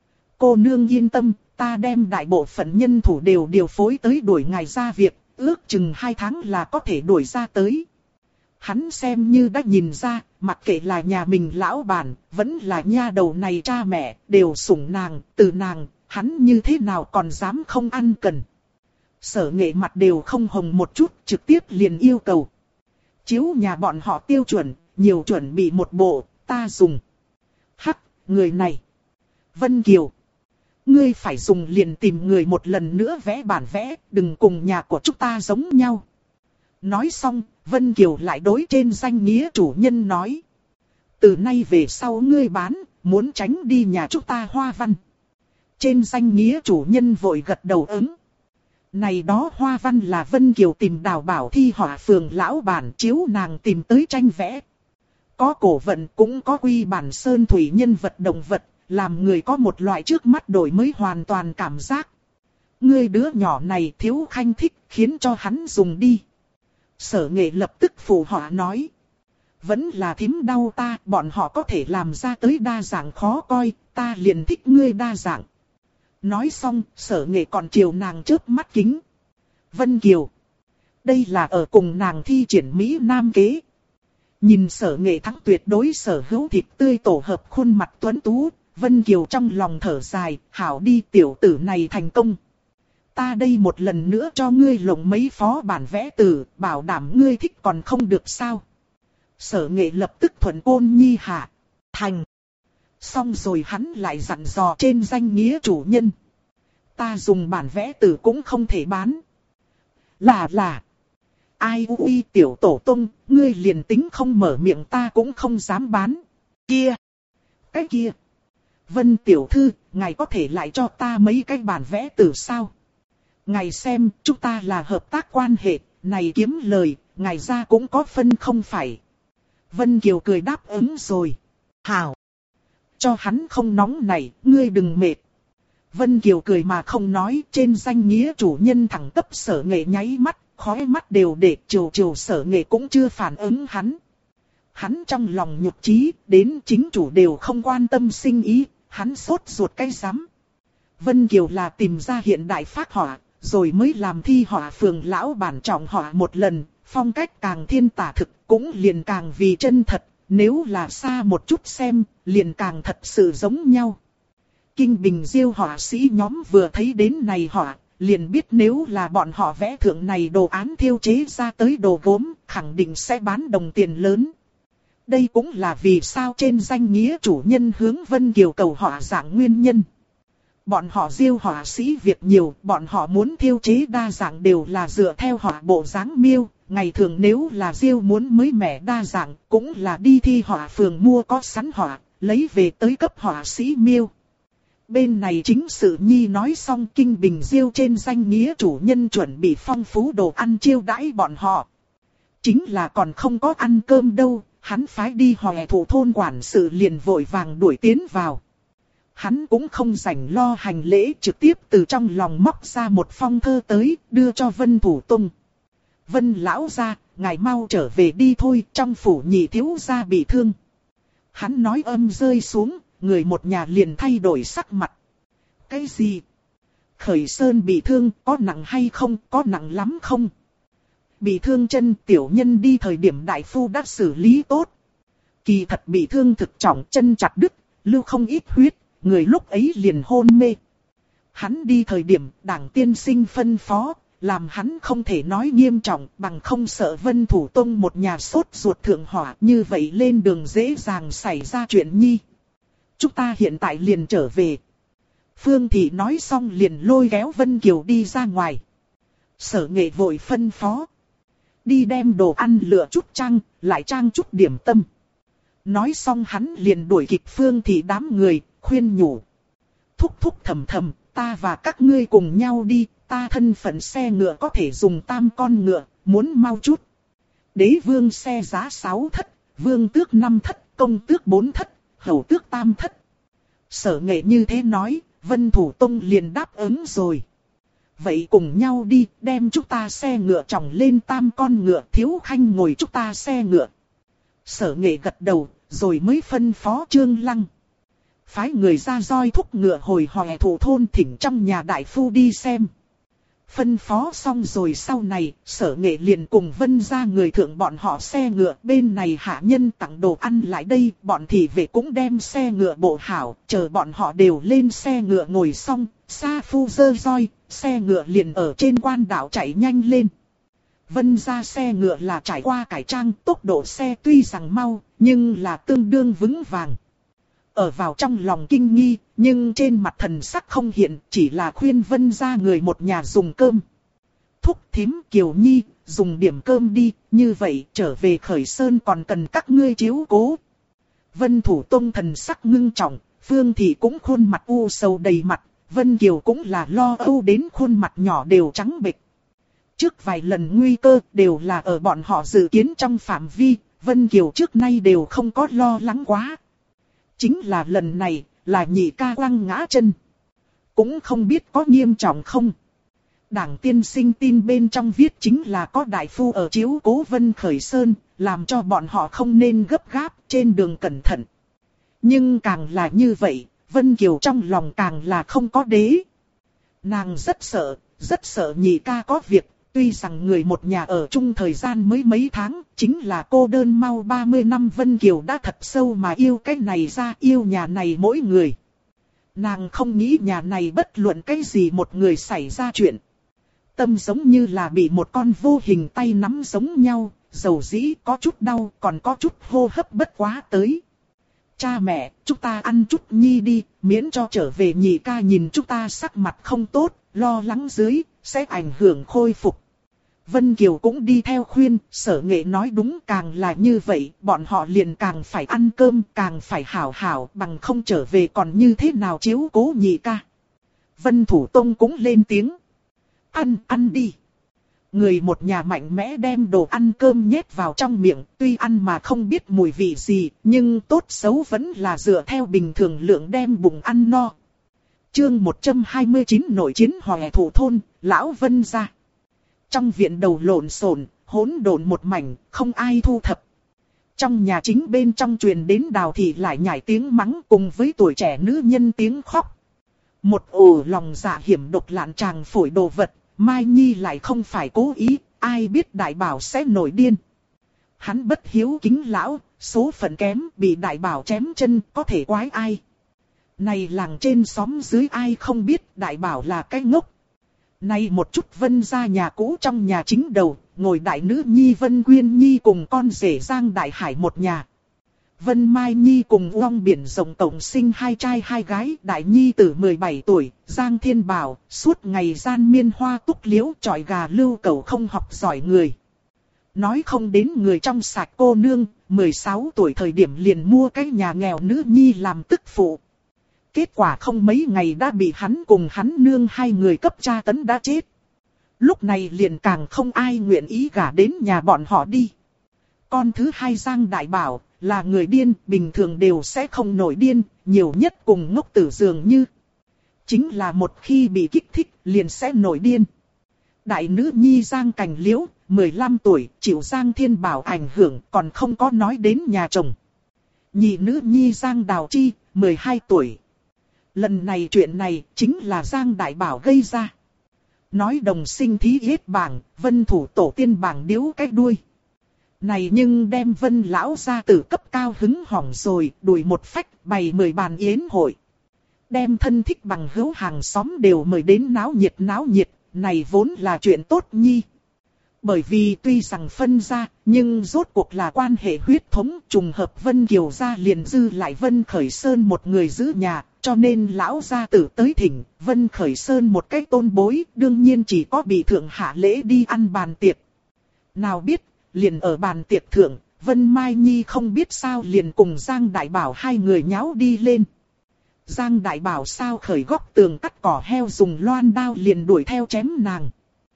Cô nương yên tâm, ta đem đại bộ phận nhân thủ đều điều phối tới đuổi ngài ra việc, ước chừng 2 tháng là có thể đuổi ra tới. Hắn xem như đã nhìn ra, mặc kệ là nhà mình lão bản, vẫn là nha đầu này cha mẹ, đều sủng nàng, từ nàng, hắn như thế nào còn dám không ăn cần. Sở Nghệ mặt đều không hồng một chút, trực tiếp liền yêu cầu. Chiếu nhà bọn họ tiêu chuẩn, nhiều chuẩn bị một bộ, ta dùng. Hắc, người này. Vân Kiều. Ngươi phải dùng liền tìm người một lần nữa vẽ bản vẽ, đừng cùng nhà của chúng ta giống nhau. Nói xong, Vân Kiều lại đối trên danh nghĩa chủ nhân nói. Từ nay về sau ngươi bán, muốn tránh đi nhà chúng ta Hoa Văn. Trên danh nghĩa chủ nhân vội gật đầu ứng. Này đó Hoa Văn là Vân Kiều tìm Đào Bảo Thi họa phường lão bản chiếu nàng tìm tới tranh vẽ. Có cổ vận cũng có quy bản sơn thủy nhân vật động vật, làm người có một loại trước mắt đổi mới hoàn toàn cảm giác. Ngươi đứa nhỏ này Thiếu Khanh thích, khiến cho hắn dùng đi. Sở Nghệ lập tức phụ họa nói. Vẫn là thím đau ta, bọn họ có thể làm ra tới đa dạng khó coi, ta liền thích ngươi đa dạng. Nói xong, Sở Nghệ còn chiều nàng chớp mắt kính. Vân Kiều. Đây là ở cùng nàng thi triển Mỹ Nam kế. Nhìn Sở Nghệ thắng tuyệt đối sở hữu thịt tươi tổ hợp khuôn mặt tuấn tú, Vân Kiều trong lòng thở dài, hảo đi tiểu tử này thành công. Ta đây một lần nữa cho ngươi lộng mấy phó bản vẽ từ, bảo đảm ngươi thích còn không được sao. Sở Nghệ lập tức thuận ôn nhi hạ. Thành. Xong rồi hắn lại dặn dò trên danh nghĩa chủ nhân. Ta dùng bản vẽ từ cũng không thể bán. Là. Ai ui tiểu tổ tông, ngươi liền tính không mở miệng ta cũng không dám bán. Kia. Cái kia. Vân tiểu thư, ngài có thể lại cho ta mấy cái bản vẽ từ sao? Ngài xem, chúng ta là hợp tác quan hệ, này kiếm lời, ngài ra cũng có phân không phải. Vân Kiều cười đáp ứng rồi. Hảo. Cho hắn không nóng này, ngươi đừng mệt. Vân Kiều cười mà không nói, trên danh nghĩa chủ nhân thẳng tắp Sở Nghệ nháy mắt, khóe mắt đều để chiều Sở Nghệ cũng chưa phản ứng hắn. Hắn trong lòng nhục chí, đến chính chủ đều không quan tâm sinh ý, hắn sốt ruột cái rắm. Vân Kiều là tìm ra hiện đại phác họa, rồi mới làm thi họa phường lão bản trọng họa một lần, phong cách càng thiên tả thực, cũng liền càng vì chân thật, nếu là xa một chút xem, liền càng thật sự giống nhau. Kinh Bình Diêu họa sĩ nhóm vừa thấy đến này họa, liền biết nếu là bọn họ vẽ thượng này đồ án thiêu chế ra tới đồ gốm, khẳng định sẽ bán đồng tiền lớn. Đây cũng là vì sao trên danh nghĩa chủ nhân hướng Vân Kiều cầu họa dạng nguyên nhân. Bọn họ Diêu họa sĩ việc nhiều, bọn họ muốn thiêu chế đa dạng đều là dựa theo họa bộ dáng miêu. Ngày thường nếu là Diêu muốn mới mẻ đa dạng, cũng là đi thi họa phường mua có sẵn họa, lấy về tới cấp họa sĩ miêu. Bên này chính sự nhi nói xong Kinh Bình Diêu trên danh nghĩa chủ nhân chuẩn bị phong phú đồ ăn chiêu đãi bọn họ. Chính là còn không có ăn cơm đâu, hắn phái đi Hòe Thủ thôn quản sự liền vội vàng đuổi tiến vào. Hắn cũng không rảnh lo hành lễ, trực tiếp từ trong lòng móc ra một phong thơ tới, đưa cho Vân Thủ Tông. Vân lão gia, ngài mau trở về đi thôi, trong phủ nhị thiếu gia bị thương. Hắn nói âm rơi xuống, người một nhà liền thay đổi sắc mặt. Cái gì? Khởi Sơn bị thương, có nặng hay không, có nặng lắm không? Bị thương chân, tiểu nhân đi thời điểm đại phu đã xử lý tốt. Kỳ thật bị thương thực trọng, chân chặt đứt, lưu không ít huyết, người lúc ấy liền hôn mê. Hắn đi thời điểm đảng tiên sinh phân phó, làm hắn không thể nói nghiêm trọng, bằng không sợ Vân Thủ Tông một nhà sốt ruột thượng hỏa, như vậy lên đường dễ dàng xảy ra chuyện nhi. Chúng ta hiện tại liền trở về. Phương Thị nói xong liền lôi kéo Vân Kiều đi ra ngoài. Sở Nghệ vội phân phó. Đi đem đồ ăn lựa chút trang, lại trang chút điểm tâm. Nói xong hắn liền đuổi kịp Phương Thị đám người, khuyên nhủ. Thúc thúc thầm thầm, ta và các ngươi cùng nhau đi, ta thân phận xe ngựa có thể dùng 3 con ngựa, muốn mau chút. Đế vương xe giá 6 thất, vương tước 5 thất, công tước 4 thất, hầu tước 3 thất. Sở Nghệ như thế nói, Vân Thủ Tông liền đáp ứng rồi. Vậy cùng nhau đi, đem chúng ta xe ngựa tròng lên 3 con ngựa, Thiếu Khanh ngồi chúng ta xe ngựa. Sở Nghệ gật đầu, rồi mới phân phó Trương Lăng. Phái người ra roi thúc ngựa hồi Hòe Thủ thôn thỉnh trong nhà đại phu đi xem. Phân phó xong rồi sau này, Sở Nghệ liền cùng Vân ra người thượng bọn họ xe ngựa, bên này hạ nhân tặng đồ ăn lại đây, bọn thị vệ cũng đem xe ngựa bộ hảo, chờ bọn họ đều lên xe ngựa ngồi xong, sa phu giơ roi, xe ngựa liền ở trên quan đảo chạy nhanh lên. Vân ra xe ngựa là trải qua cải trang, tốc độ xe tuy rằng mau, nhưng là tương đương vững vàng. Ở vào trong lòng kinh nghi, nhưng trên mặt thần sắc không hiện, chỉ là khuyên Vân ra người một nhà dùng cơm. Thúc thím Kiều Nhi, dùng điểm cơm đi, như vậy trở về Khởi Sơn còn cần các ngươi chiếu cố. Vân Thủ Tông thần sắc ngưng trọng, Phương Thị cũng khuôn mặt u sầu đầy mặt, Vân Kiều cũng là lo âu đến khuôn mặt nhỏ đều trắng bệch. Trước vài lần nguy cơ đều là ở bọn họ dự kiến trong phạm vi, Vân Kiều trước nay đều không có lo lắng quá. Chính là lần này, là nhị ca quăng ngã chân. Cũng không biết có nghiêm trọng không. Đảng tiên sinh tin bên trong viết chính là có đại phu ở chiếu cố Vân Khởi Sơn, làm cho bọn họ không nên gấp gáp, trên đường cẩn thận. Nhưng càng là như vậy, Vân Kiều trong lòng càng là không có đế. Nàng rất sợ nhị ca có việc, tuy rằng người một nhà ở chung thời gian mới mấy tháng, chính là cô đơn mau 30 năm Vân Kiều đã thật sâu mà yêu cái này ra, yêu nhà này mỗi người. Nàng không nghĩ nhà này bất luận cái gì một người xảy ra chuyện. Tâm giống như là bị một con vô hình tay nắm giống nhau, dầu dĩ có chút đau còn có chút hô hấp bất quá tới. Cha mẹ, chúng ta ăn chút nhi đi, miễn cho trở về nhị ca nhìn chúng ta sắc mặt không tốt, lo lắng dưới, sẽ ảnh hưởng khôi phục. Vân Kiều cũng đi theo khuyên, Sở Nghệ nói đúng, càng là như vậy, bọn họ liền càng phải ăn cơm, càng phải hảo hảo, bằng không trở về còn như thế nào chiếu cố nhị ca. Vân Thủ Tông cũng lên tiếng. Ăn đi. Người một nhà mạnh mẽ đem đồ ăn cơm nhét vào trong miệng, tuy ăn mà không biết mùi vị gì, nhưng tốt xấu vẫn là dựa theo bình thường lượng đem bụng ăn no. Chương 129 nội chiến Hòe Thủ thôn, Lão Vân gia. Trong viện đầu lộn xộn, hỗn độn một mảnh, không ai thu thập. Trong nhà chính bên trong truyền đến Đào Thị lại nhảy tiếng mắng cùng với tuổi trẻ nữ nhân tiếng khóc. Một ổ lòng dạ hiểm độc lạn tràng phổi đồ vật, Mai Nhi lại không phải cố ý, ai biết Đại Bảo sẽ nổi điên. Hắn bất hiếu kính lão, số phận kém, bị Đại Bảo chém chân, có thể quái ai. Này làng trên xóm dưới ai không biết Đại Bảo là cái ngốc. Này một chút Vân gia nhà cũ trong nhà chính đầu, ngồi đại nữ nhi Vân Quyên Nhi cùng con rể Giang Đại Hải một nhà. Vân Mai Nhi cùng Uông Biển Rồng tổng sinh hai trai hai gái, đại nhi tử 17 tuổi, Giang Thiên Bảo, suốt ngày gian miên hoa túc liễu chọi gà lưu cẩu không học giỏi người. Nói không đến người trong sạch cô nương, 16 tuổi thời điểm liền mua cái nhà nghèo nữ nhi làm tức phụ. Kết quả không mấy ngày đã bị hắn cùng hắn nương hai người cấp tra tấn đã chết. Lúc này liền càng không ai nguyện ý gả đến nhà bọn họ đi. Con thứ hai Giang Đại Bảo là người điên, bình thường đều sẽ không nổi điên, nhiều nhất cùng ngốc tử dường như. Chính là một khi bị kích thích liền sẽ nổi điên. Đại nữ nhi Giang Cảnh Liễu, 15 tuổi, chịu Giang Thiên Bảo ảnh hưởng còn không có nói đến nhà chồng. Nhị nữ nhi Giang Đào Chi, 12 tuổi. Lần này chuyện này chính là Giang Đại Bảo gây ra. Nói đồng sinh thí yết bảng, Vân thủ tổ tiên bảng điếu cái đuôi. Này nhưng đem Vân lão gia tử cấp cao hứng hỏng rồi, đuổi một phách bày 10 bàn yến hội. Đem thân thích bằng hữu hàng xóm đều mời đến náo nhiệt, này vốn là chuyện tốt nhi. Bởi vì tuy rằng phân ra, nhưng rốt cuộc là quan hệ huyết thống, trùng hợp Vân Kiều gia liền dư lại Vân Khởi Sơn một người giữ nhà, cho nên lão gia tử tới thỉnh, Vân Khởi Sơn một cái tôn bối, đương nhiên chỉ có bị thượng hạ lễ đi ăn bàn tiệc. Nào biết, liền ở bàn tiệc thượng, Vân Mai Nhi không biết sao liền cùng Giang Đại Bảo hai người nháo đi lên. Giang Đại Bảo sao khởi góc tường cắt cỏ heo dùng loan đao liền đuổi theo chém nàng.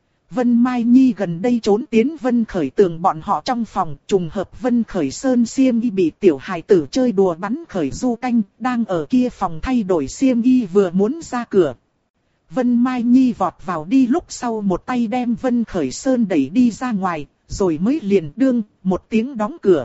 Vân Mai Nhi gần đây trốn tiến Vân Khởi tường bọn họ trong phòng, trùng hợp Vân Khởi Sơn xiêm y bị tiểu hài tử chơi đùa bắn khởi du canh, đang ở kia phòng thay đổi xiêm y vừa muốn ra cửa. Vân Mai Nhi vọt vào đi lúc sau một tay đem Vân Khởi Sơn đẩy đi ra ngoài, rồi mới liền đương, một tiếng đóng cửa.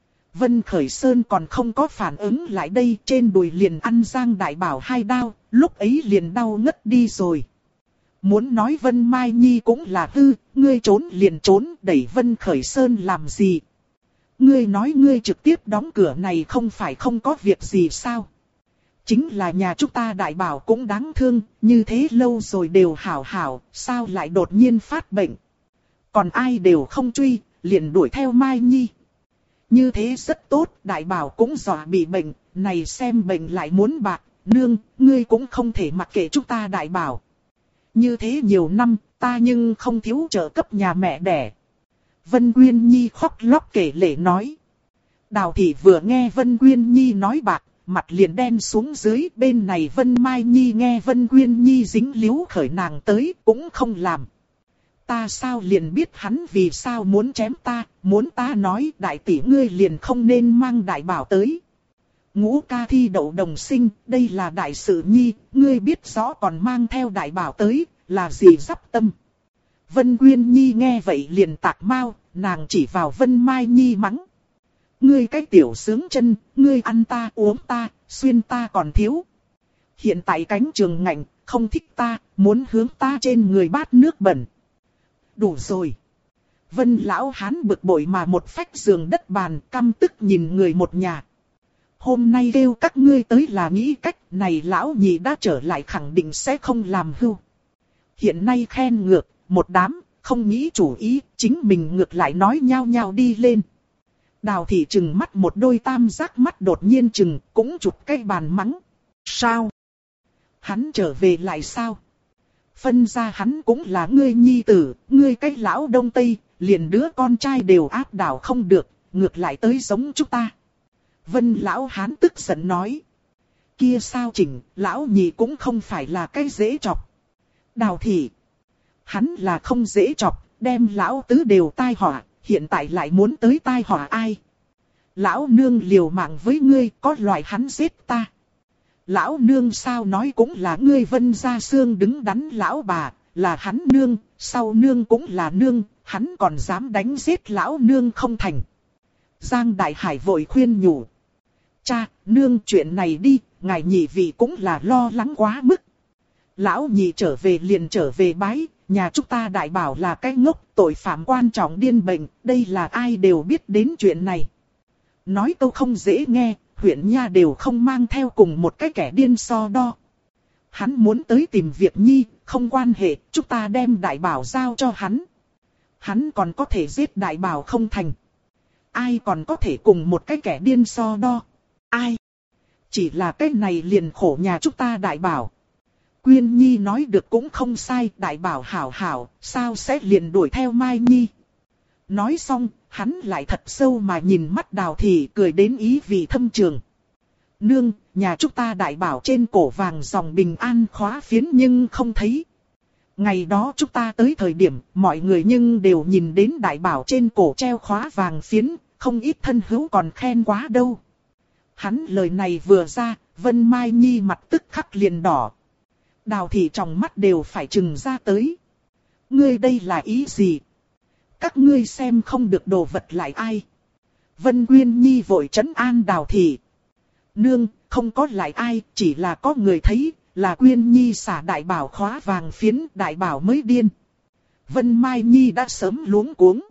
Vân Khởi Sơn còn không có phản ứng lại đây, trên đùi liền ăn Giang Đại Bảo hai đao, lúc ấy liền đau ngất đi rồi. Muốn nói Vân Mai Nhi cũng là hư, ngươi trốn liền trốn, đẩy Vân Khởi Sơn làm gì? Ngươi nói ngươi trực tiếp đóng cửa này không phải không có việc gì sao? Chính là nhà chúng ta Đại Bảo cũng đáng thương, như thế lâu rồi đều hảo hảo, sao lại đột nhiên phát bệnh? Còn ai đều không truy, liền đuổi theo Mai Nhi. Như thế rất tốt, Đại Bảo cũng dọa bị bệnh, này xem bệnh lại muốn bạc, nương, ngươi cũng không thể mặc kệ chúng ta Đại Bảo. Như thế nhiều năm, ta nhưng không thiếu trợ cấp nhà mẹ đẻ. Vân Quyên Nhi khóc lóc kể lể nói. Đào Thị vừa nghe Vân Quyên Nhi nói bạc, mặt liền đen xuống dưới, bên này Vân Mai Nhi nghe Vân Quyên Nhi dính líu khởi nàng tới, cũng không làm. Ta sao liền biết hắn vì sao muốn chém ta, muốn ta nói đại tỷ ngươi liền không nên mang Đại Bảo tới. Ngũ ca thi đậu đồng sinh, đây là đại sự nhi, ngươi biết rõ còn mang theo đại bảo tới, là gì dắp tâm. Vân Quyên Nhi nghe vậy liền tạc mau, nàng chỉ vào Vân Mai Nhi mắng. Ngươi cái tiểu sướng chân, ngươi ăn ta uống ta, xuyên ta còn thiếu. Hiện tại cánh trường ngạnh, không thích ta, muốn hướng ta trên người bát nước bẩn. Đủ rồi. Vân lão hán bực bội mà một phách giường đất bàn, căm tức nhìn người một nhà. Hôm nay kêu các ngươi tới là nghĩ cách này, lão nhị đã trở lại khẳng định sẽ không làm hưu. Hiện nay khen ngược, một đám, không nghĩ chủ ý, chính mình ngược lại nói nhao nhao đi lên. Đào thị trừng mắt một đôi tam giác mắt đột nhiên trừng, cũng chụp cái bàn mắng. Sao? Hắn trở về lại sao? Phân ra hắn cũng là ngươi nhi tử, ngươi cái lão đông tây, liền đứa con trai đều áp đảo không được, ngược lại tới giống chúng ta. Vân lão hán tức giận nói. Kia sao chỉnh, lão nhị cũng không phải là cái dễ chọc. Đào thị. Hắn là không dễ chọc, đem lão tứ đều tai họa, hiện tại lại muốn tới tai họa ai. Lão nương liều mạng với ngươi, có loại hắn giết ta. Lão nương sao nói cũng là ngươi Vân gia xương đứng đắn lão bà, là hắn nương, sau nương cũng là nương, hắn còn dám đánh giết lão nương không thành. Giang Đại Hải vội khuyên nhủ. Cha, nương chuyện này đi, ngài nhị vị cũng là lo lắng quá mức. Lão nhị trở về liền trở về bái, nhà chúng ta đại bảo là cái ngốc, tội phạm quan trọng điên bệnh, đây là ai đều biết đến chuyện này. Nói câu không dễ nghe, huyện nha đều không mang theo cùng một cái kẻ điên so đo. Hắn muốn tới tìm việc nhi, không quan hệ, chúng ta đem đại bảo giao cho hắn. Hắn còn có thể giết đại bảo không thành. Ai còn có thể cùng một cái kẻ điên so đo? Ai? Chỉ là cái này liền khổ nhà chúng ta đại bảo. Quyên Nhi nói được cũng không sai, đại bảo hảo hảo, sao sẽ liền đuổi theo Mai Nhi. Nói xong, hắn lại thật sâu mà nhìn mắt Đào thị, cười đến ý vị thâm trường. Nương, nhà chúng ta đại bảo trên cổ vàng dòng bình an khóa phiến nhưng không thấy. Ngày đó chúng ta tới thời điểm, mọi người nhưng đều nhìn đến đại bảo trên cổ treo khóa vàng phiến, không ít thân hữu còn khen quá đâu. Hắn lời này vừa ra, Vân Mai Nhi mặt tức khắc liền đỏ. Đào thị trong mắt đều phải trừng ra tới. Ngươi đây là ý gì? Các ngươi xem không được đồ vật lại ai? Vân Quyên Nhi vội trấn an Đào thị. Nương, không có lại ai, chỉ là có người thấy, là Quyên Nhi xả đại bảo khóa vàng phiến, đại bảo mới điên. Vân Mai Nhi đã sớm luống cuống.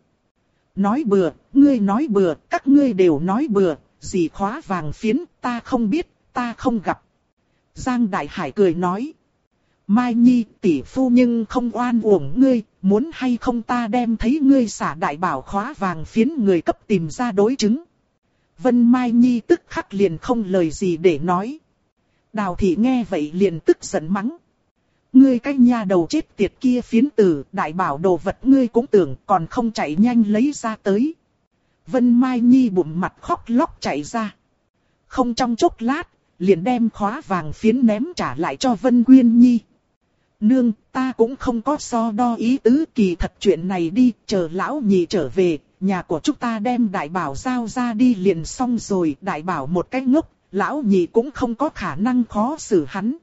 Nói bừa, ngươi nói bừa, các ngươi đều nói bừa, gì khóa vàng phiến, ta không biết, ta không gặp. Giang Đại Hải cười nói. Mai Nhi tỷ phu nhưng không oan uổng ngươi, muốn hay không ta đem thấy ngươi xả đại bảo khóa vàng phiến người cấp tìm ra đối chứng. Vân Mai Nhi tức khắc liền không lời gì để nói. Đào thị nghe vậy liền tức giận mắng. Ngươi cái nha đầu chết tiệt kia phiến tử, đại bảo đồ vật ngươi cũng tưởng còn không chạy nhanh lấy ra tới. Vân Mai Nhi bụng mặt khóc lóc chạy ra. Không trong chốc lát, liền đem khóa vàng phiến ném trả lại cho Vân Quyên Nhi. Nương, ta cũng không có so đo ý tứ, kỳ thật chuyện này đi, chờ lão nhị trở về, nhà của chúng ta đem đại bảo giao ra đi liền xong rồi, đại bảo một cái ngốc, lão nhị cũng không có khả năng khó xử hắn.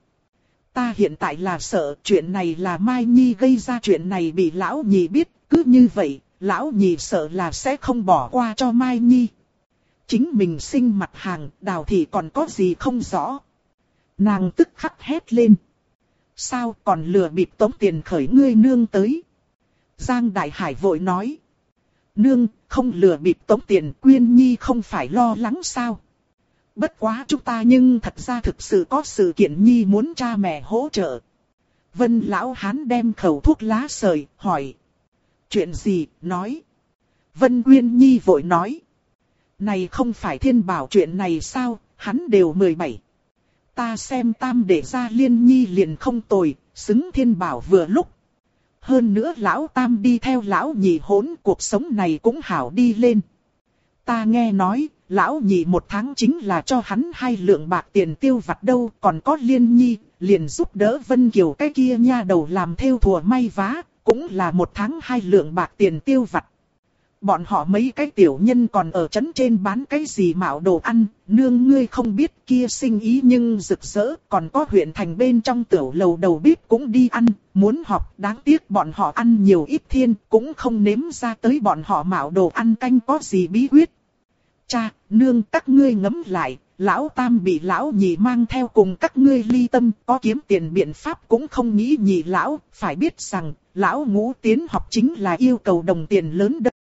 Ta hiện tại là sợ chuyện này là Mai Nhi gây ra, chuyện này bị lão nhị biết, cứ như vậy, lão nhị sợ là sẽ không bỏ qua cho Mai Nhi. Chính mình sinh mặt hàng, Đào thị còn có gì không rõ. Nàng tức khắc hét lên. Sao còn lừa bịp tống tiền khởi ngươi nương tới? Giang Đại Hải vội nói. Nương, không lừa bịp tống tiền, Quyên Nhi không phải lo lắng sao? Bất quá chúng ta nhưng thật ra thực sự có sự kiện Nhi muốn cha mẹ hỗ trợ. Vân lão hán đem khẩu thuốc lá sợi, hỏi. Chuyện gì, nói. Vân Quyên Nhi vội nói. Này không phải Thiên Bảo chuyện này sao, hắn đều 17. Ta xem tam để ra Liên Nhi liền không tồi, xứng Thiên Bảo vừa lúc. Hơn nữa lão tam đi theo lão nhị hỗn, cuộc sống này cũng hảo đi lên. Ta nghe nói, lão nhị một tháng chính là cho hắn 2 lượng bạc tiền tiêu vặt đâu, còn có Liên Nhi, liền giúp đỡ Vân Kiều cái kia nha đầu làm thêu thùa may vá, cũng là một tháng 2 lượng bạc tiền tiêu vặt. Bọn họ mấy cái tiểu nhân còn ở trấn trên bán cái gì mạo đồ ăn, nương ngươi không biết kia sinh ý nhưng rực rỡ, còn có huyện thành bên trong tiểu lầu đầu bếp cũng đi ăn, muốn học, đáng tiếc bọn họ ăn nhiều ít thiên, cũng không nếm ra tới bọn họ mạo đồ ăn canh có gì bí quyết. Cha, nương các ngươi ngẫm lại, lão tam bị lão nhị mang theo cùng các ngươi ly tâm, có kiếm tiền biện pháp cũng không nghĩ nhị lão, phải biết rằng, lão ngũ tiến học chính là yêu cầu đồng tiền lớn đất.